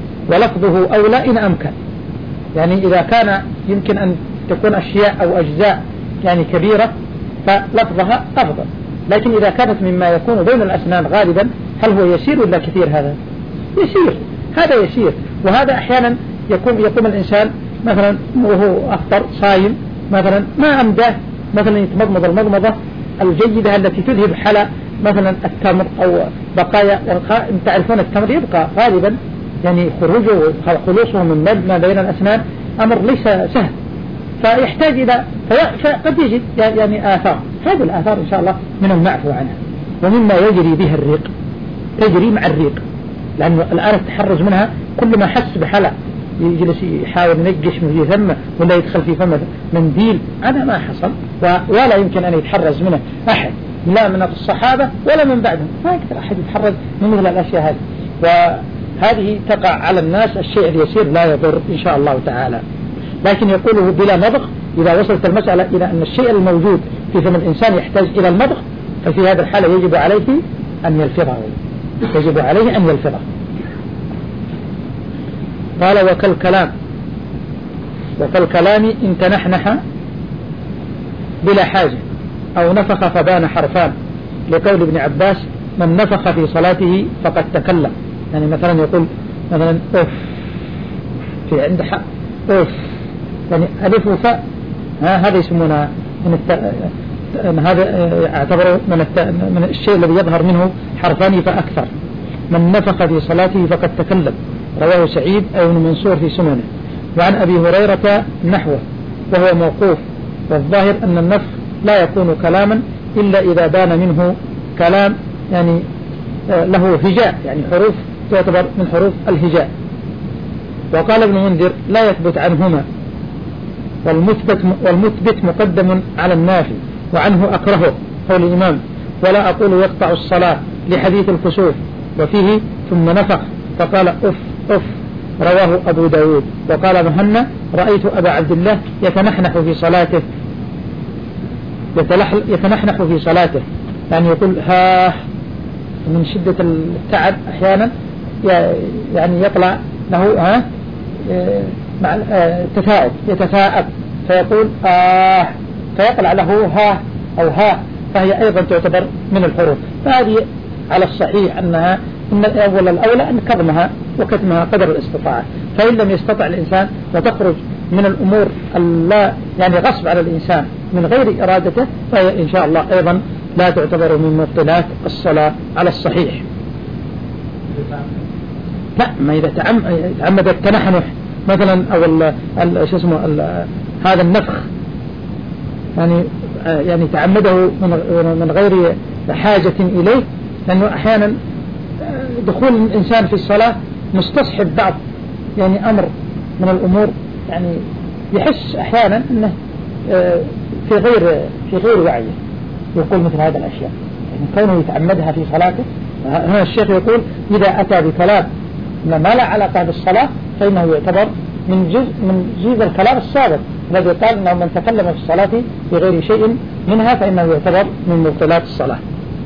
ولفظه أولى إن أمكن، يعني إذا كان يمكن أن تكون أشياء أو أجزاء يعني كبيرة فلفظها أفضل، لكن إذا كانت مما يكون بين الأسنان غالبا هل هو يسير ولا كثير؟ هذا يسير، هذا يسير. وهذا أحيانا يقوم يقوم الإنسان مثلا وهو أفطر صايم مثلا ما أمده مثلا يتمضمض المضمضة الجيدة التي تذهب حلا مثلا التمر أو بقايا، تعرفون التمر يبقى غالبا يعني خروجه وخلوصه من ما بين الأسنان أمر ليس سهل، فيحتاج إلى فقد يجد يعني آثار. هذه الآثار إن شاء الله من المعفو عنها، ومما يجري بها الريق، تجري مع الريق، لأنه الآن التحرز منها كل ما حس بحلا يجلس يحاول ينقش من فمه ولا يدخل في فمه منديل، هذا ما حصل ولا يمكن أن يتحرز منه أحد، لا من الصحابة ولا من بعدهم، ما يقدر أحد يتحرز من مثل الأشياء هذه. وهذه تقع على الناس، الشيء اليسير لا يضر إن شاء الله تعالى، لكن يقوله بلا مضغ. إذا وصلت المسألة إلى أن الشيء الموجود في فم الإنسان يحتاج إلى المضغ ففي هذا الحالة يجب عليه أن يلفظه، يجب عليه أن يلفظه. قال وكالكلام، وكالكلام إن تنحنح بلا حاجة أو نفخ فبان حرفان، لقول ابن عباس من نفخ في صلاته فقد تكلم، يعني مثلا يقول مثلا أوف في عند حق أوف، يعني ألف وفاء، ها هذا يسمونه من الت... هذا اعتبره من, الت... من الشيء الذي يظهر منه حرفان فأكثر. من نفخ في صلاته فقد تكلم، رواه سعيد أو ابن منصور في سننه. وعن أبي هريرة نحوه وهو موقوف، والظاهر أن النفخ لا يكون كلاما إلا إذا بان منه كلام يعني له هجاء، يعني حروف تعتبر من حروف الهجاء. وقال ابن منذر لا يثبت عنهما، والمثبت, والمثبت مقدم على النافي، وعنه أكرهه قول الإمام ولا أقول يقطع الصلاة لحديث الكسوف وفيه ثم نفخ فقال أف أف، رواه أبو داود. وقال مهنا رأيت أبا عبد الله يتنحنح في صلاته، يتنحنح في صلاته يعني يقول ها من شدة التعب أحيانا يعني يطلع له ها مع التثاؤب، يتثاءب فيقول آه فيطلع له ها أو ها، فهي أيضا تعتبر من الحروف. فهذه على الصحيح أنها إن الأول الأولى أن كظمها وكتمها قدر الاستطاعة، فإن لم يستطع الإنسان وتخرج من الأمور لا يعني غصب على الإنسان من غير إرادته فهي إن شاء الله أيضا لا تعتبر من مبطلات الصلاة على الصحيح. لا، ما إذا تعمد التنحنح مثلا أو ال شو اسمه هذا النفخ يعني يعني تعمده من غير حاجة إليه، لأنه أحيانا دخول الإنسان في الصلاة مستصحب بعض يعني أمر من الأمور، يعني يحس أحيانا أنه في غير في غير وعيه يقول مثل هذا الأشياء، يعني كونه يتعمدها في صلاته. هنا الشيخ يقول إذا أتى بكلام ما لا علاقة بالصلاة فإنه يعتبر من جزء من جزء الكلام السابق الذي قال أنه من تكلم في الصلاة في غير شيء منها فإنه يعتبر من مبطلات الصلاة.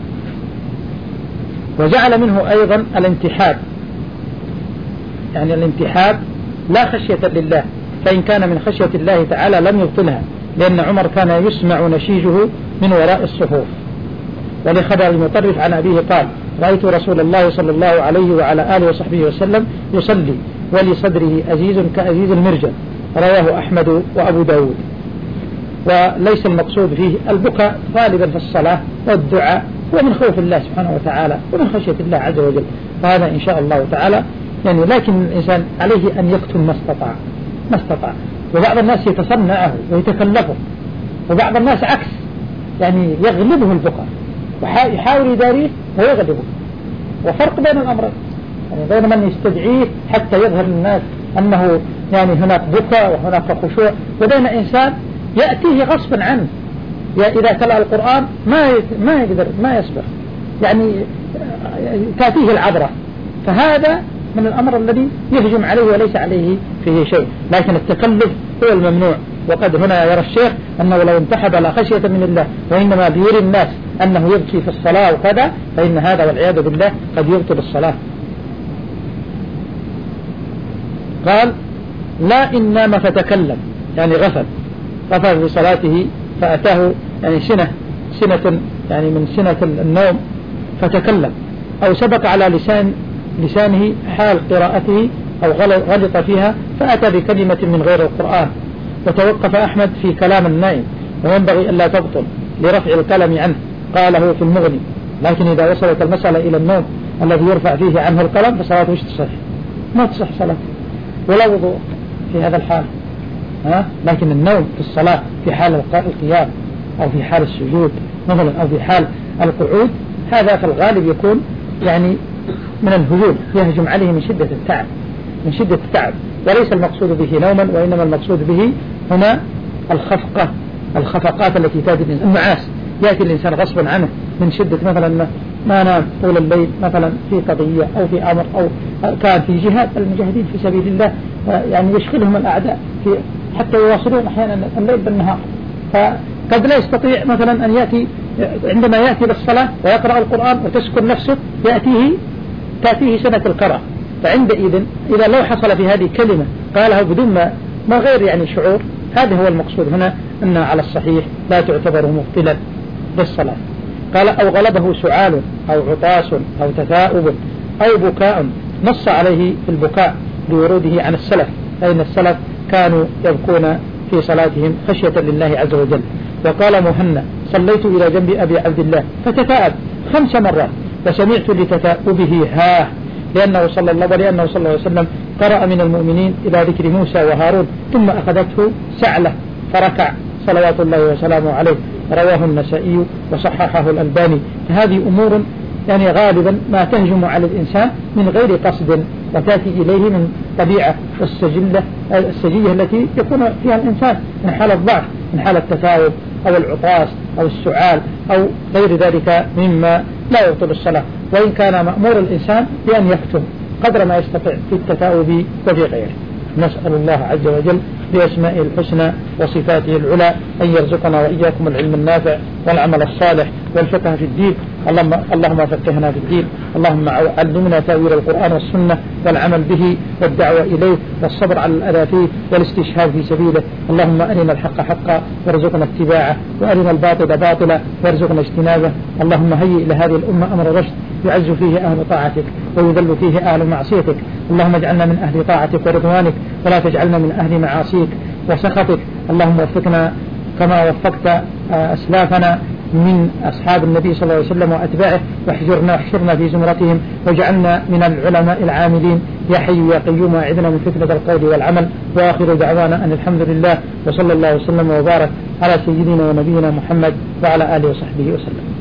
وجعل منه أيضا الانتحاب، يعني الانتحاب لا خشية لله، فإن كان من خشية الله تعالى لم يبطلها، لأن عمر كان يسمع نشيجه من وراء الصفوف. ولخبر المطرف عن أبيه قال رأيت رسول الله صلى الله عليه وعلى آله وصحبه وسلم يصلي ولصدره أزيز كأزيز المرجل، رواه أحمد وأبو داود. وليس المقصود فيه البكاء غالبا في الصلاة والدعاء ومن خوف الله سبحانه وتعالى ومن خشية الله عز وجل. فهذا إن شاء الله تعالى يعني، لكن الإنسان عليه أن يكتم ما استطاع ما استطاع. وبعض الناس يتصنعه ويتكلفه، وبعض الناس عكس، يعني يغلبه البكاء ويحاول يداريه ويغلبه. وفرق بين الأمرين، يعني بين من يستدعيه حتى يظهر للناس أنه يعني هناك بكاء وهناك خشوع، وبين إنسان يأتيه غصبا عنه، إذا تلا القرآن ما ما يقدر ما يصبر، يعني تأتيه العبرة. فهذا من الأمر الذي يهجم عليه وليس عليه فيه شيء، لكن التكلف هو الممنوع. وقد هنا يرى الشيخ أنه لو انتحب لا خشية من الله وإنما بيري الناس أنه يبكي في الصلاة وكذا، فإن هذا والعياذ بالله قد يبطل الصلاة. قال لا إن نام فتكلم، يعني غفل غفل في صلاته فأتاه يعني سنة سنة يعني من سنة النوم فتكلم، أو سبق على لسان لسانه حال قراءته أو غلط فيها فأتى بكلمة من غير القرآن. وتوقف أحمد في كلام النائم، وينبغي ألا تبطل لرفع القلم عنه، قاله في المغني. لكن إذا وصلت المسألة إلى النوم الذي يرفع فيه عنه القلم فصلاته وش تصح؟ ما تصح صلاته ولا وضوء في هذا الحال. ها؟ لكن النوم في الصلاة في حال القيام أو في حال السجود مثلا أو في حال القعود، هذا في الغالب يكون يعني من الهجوم، يهجم عليه من شدة التعب من شدة التعب وليس المقصود به نوما، وإنما المقصود به هنا الخفقة الخفقات التي تأتي الإنسان، النعاس يأتي الإنسان غصبا عنه من شدة مثلا ما, ما نام طول الليل مثلا في قضية أو في أمر أو كان في جهاد المجاهدين في سبيل الله، يعني يشغلهم الأعداء في حتى يواصلون أحيانا الليل بالنهار، فقد لا يستطيع مثلا أن يأتي عندما يأتي للصلاة ويقرأ القرآن وتسكن نفسه يأتيه تأتيه سنة القراءة. فعندئذ إذا لو حصل في هذه كلمة قالها بدون ما, ما غير يعني شعور، هذا هو المقصود هنا أنها على الصحيح لا تعتبر مبطلا بالصلاة. قال أو غلبه سعال أو عطاس أو تثاؤب أو بكاء، نص عليه في البكاء بوروده عن السلف، فإن السلف كانوا يبكون في صلاتهم خشية لله عز وجل. وقال مهنا صليت إلى جنب أبي عبد الله فتثاءب خمس مرات وسمعت لتثاؤبه ها، لأنه صلى الله لأنه صلى الله عليه وسلم قرأ من المؤمنين إلى ذكر موسى وهارون ثم أخذته سعلة فركع صلوات الله وسلامه عليه، رواه النسائي وصححه الألباني. هذه أمور يعني غالبا ما تهجم على الإنسان من غير قصد وتأتي إليه من طبيعة السجلة السجية التي يكون فيها الإنسان من حالة ضعف، من حالة التثاؤب أو العطاس أو السعال أو غير ذلك مما لا يبطل الصلاة، وإن كان مأمور الإنسان بأن يكتم قدر ما يستطيع في التثاؤب وفي غيره. نسأل الله عز وجل بأسمائه الحسنى وصفاته العلى أن يرزقنا وإياكم العلم النافع والعمل الصالح والفقه في الدين. اللهم, اللهم فقهنا في الدين، اللهم علمنا تأويل القرآن والسنة والعمل به والدعوة إليه والصبر على الأذى فيه والاستشهاد في سبيله. اللهم أرنا الحق حقا وارزقنا اتباعه، وأرنا الباطل باطلا وارزقنا اجتنابه. اللهم هيئ لهذه الأمة أمر رشد يعز فيه أهل طاعتك ويذل فيه أهل معصيتك. اللهم اجعلنا من أهل طاعتك ورضوانك ولا تجعلنا من أهل معاصيك وسخطك. اللهم وفقنا كما وفقت أسلافنا من أصحاب النبي صلى الله عليه وسلم وأتباعه، واحجرنا واحشرنا في زمرتهم واجعلنا من العلماء العاملين يا حي يا قيوم أعذنا من فتنة القول والعمل. وآخر دعوانا أن الحمد لله، وصلى الله وسلم وبارك على سيدنا ونبينا محمد وعلى آله وصحبه وسلم.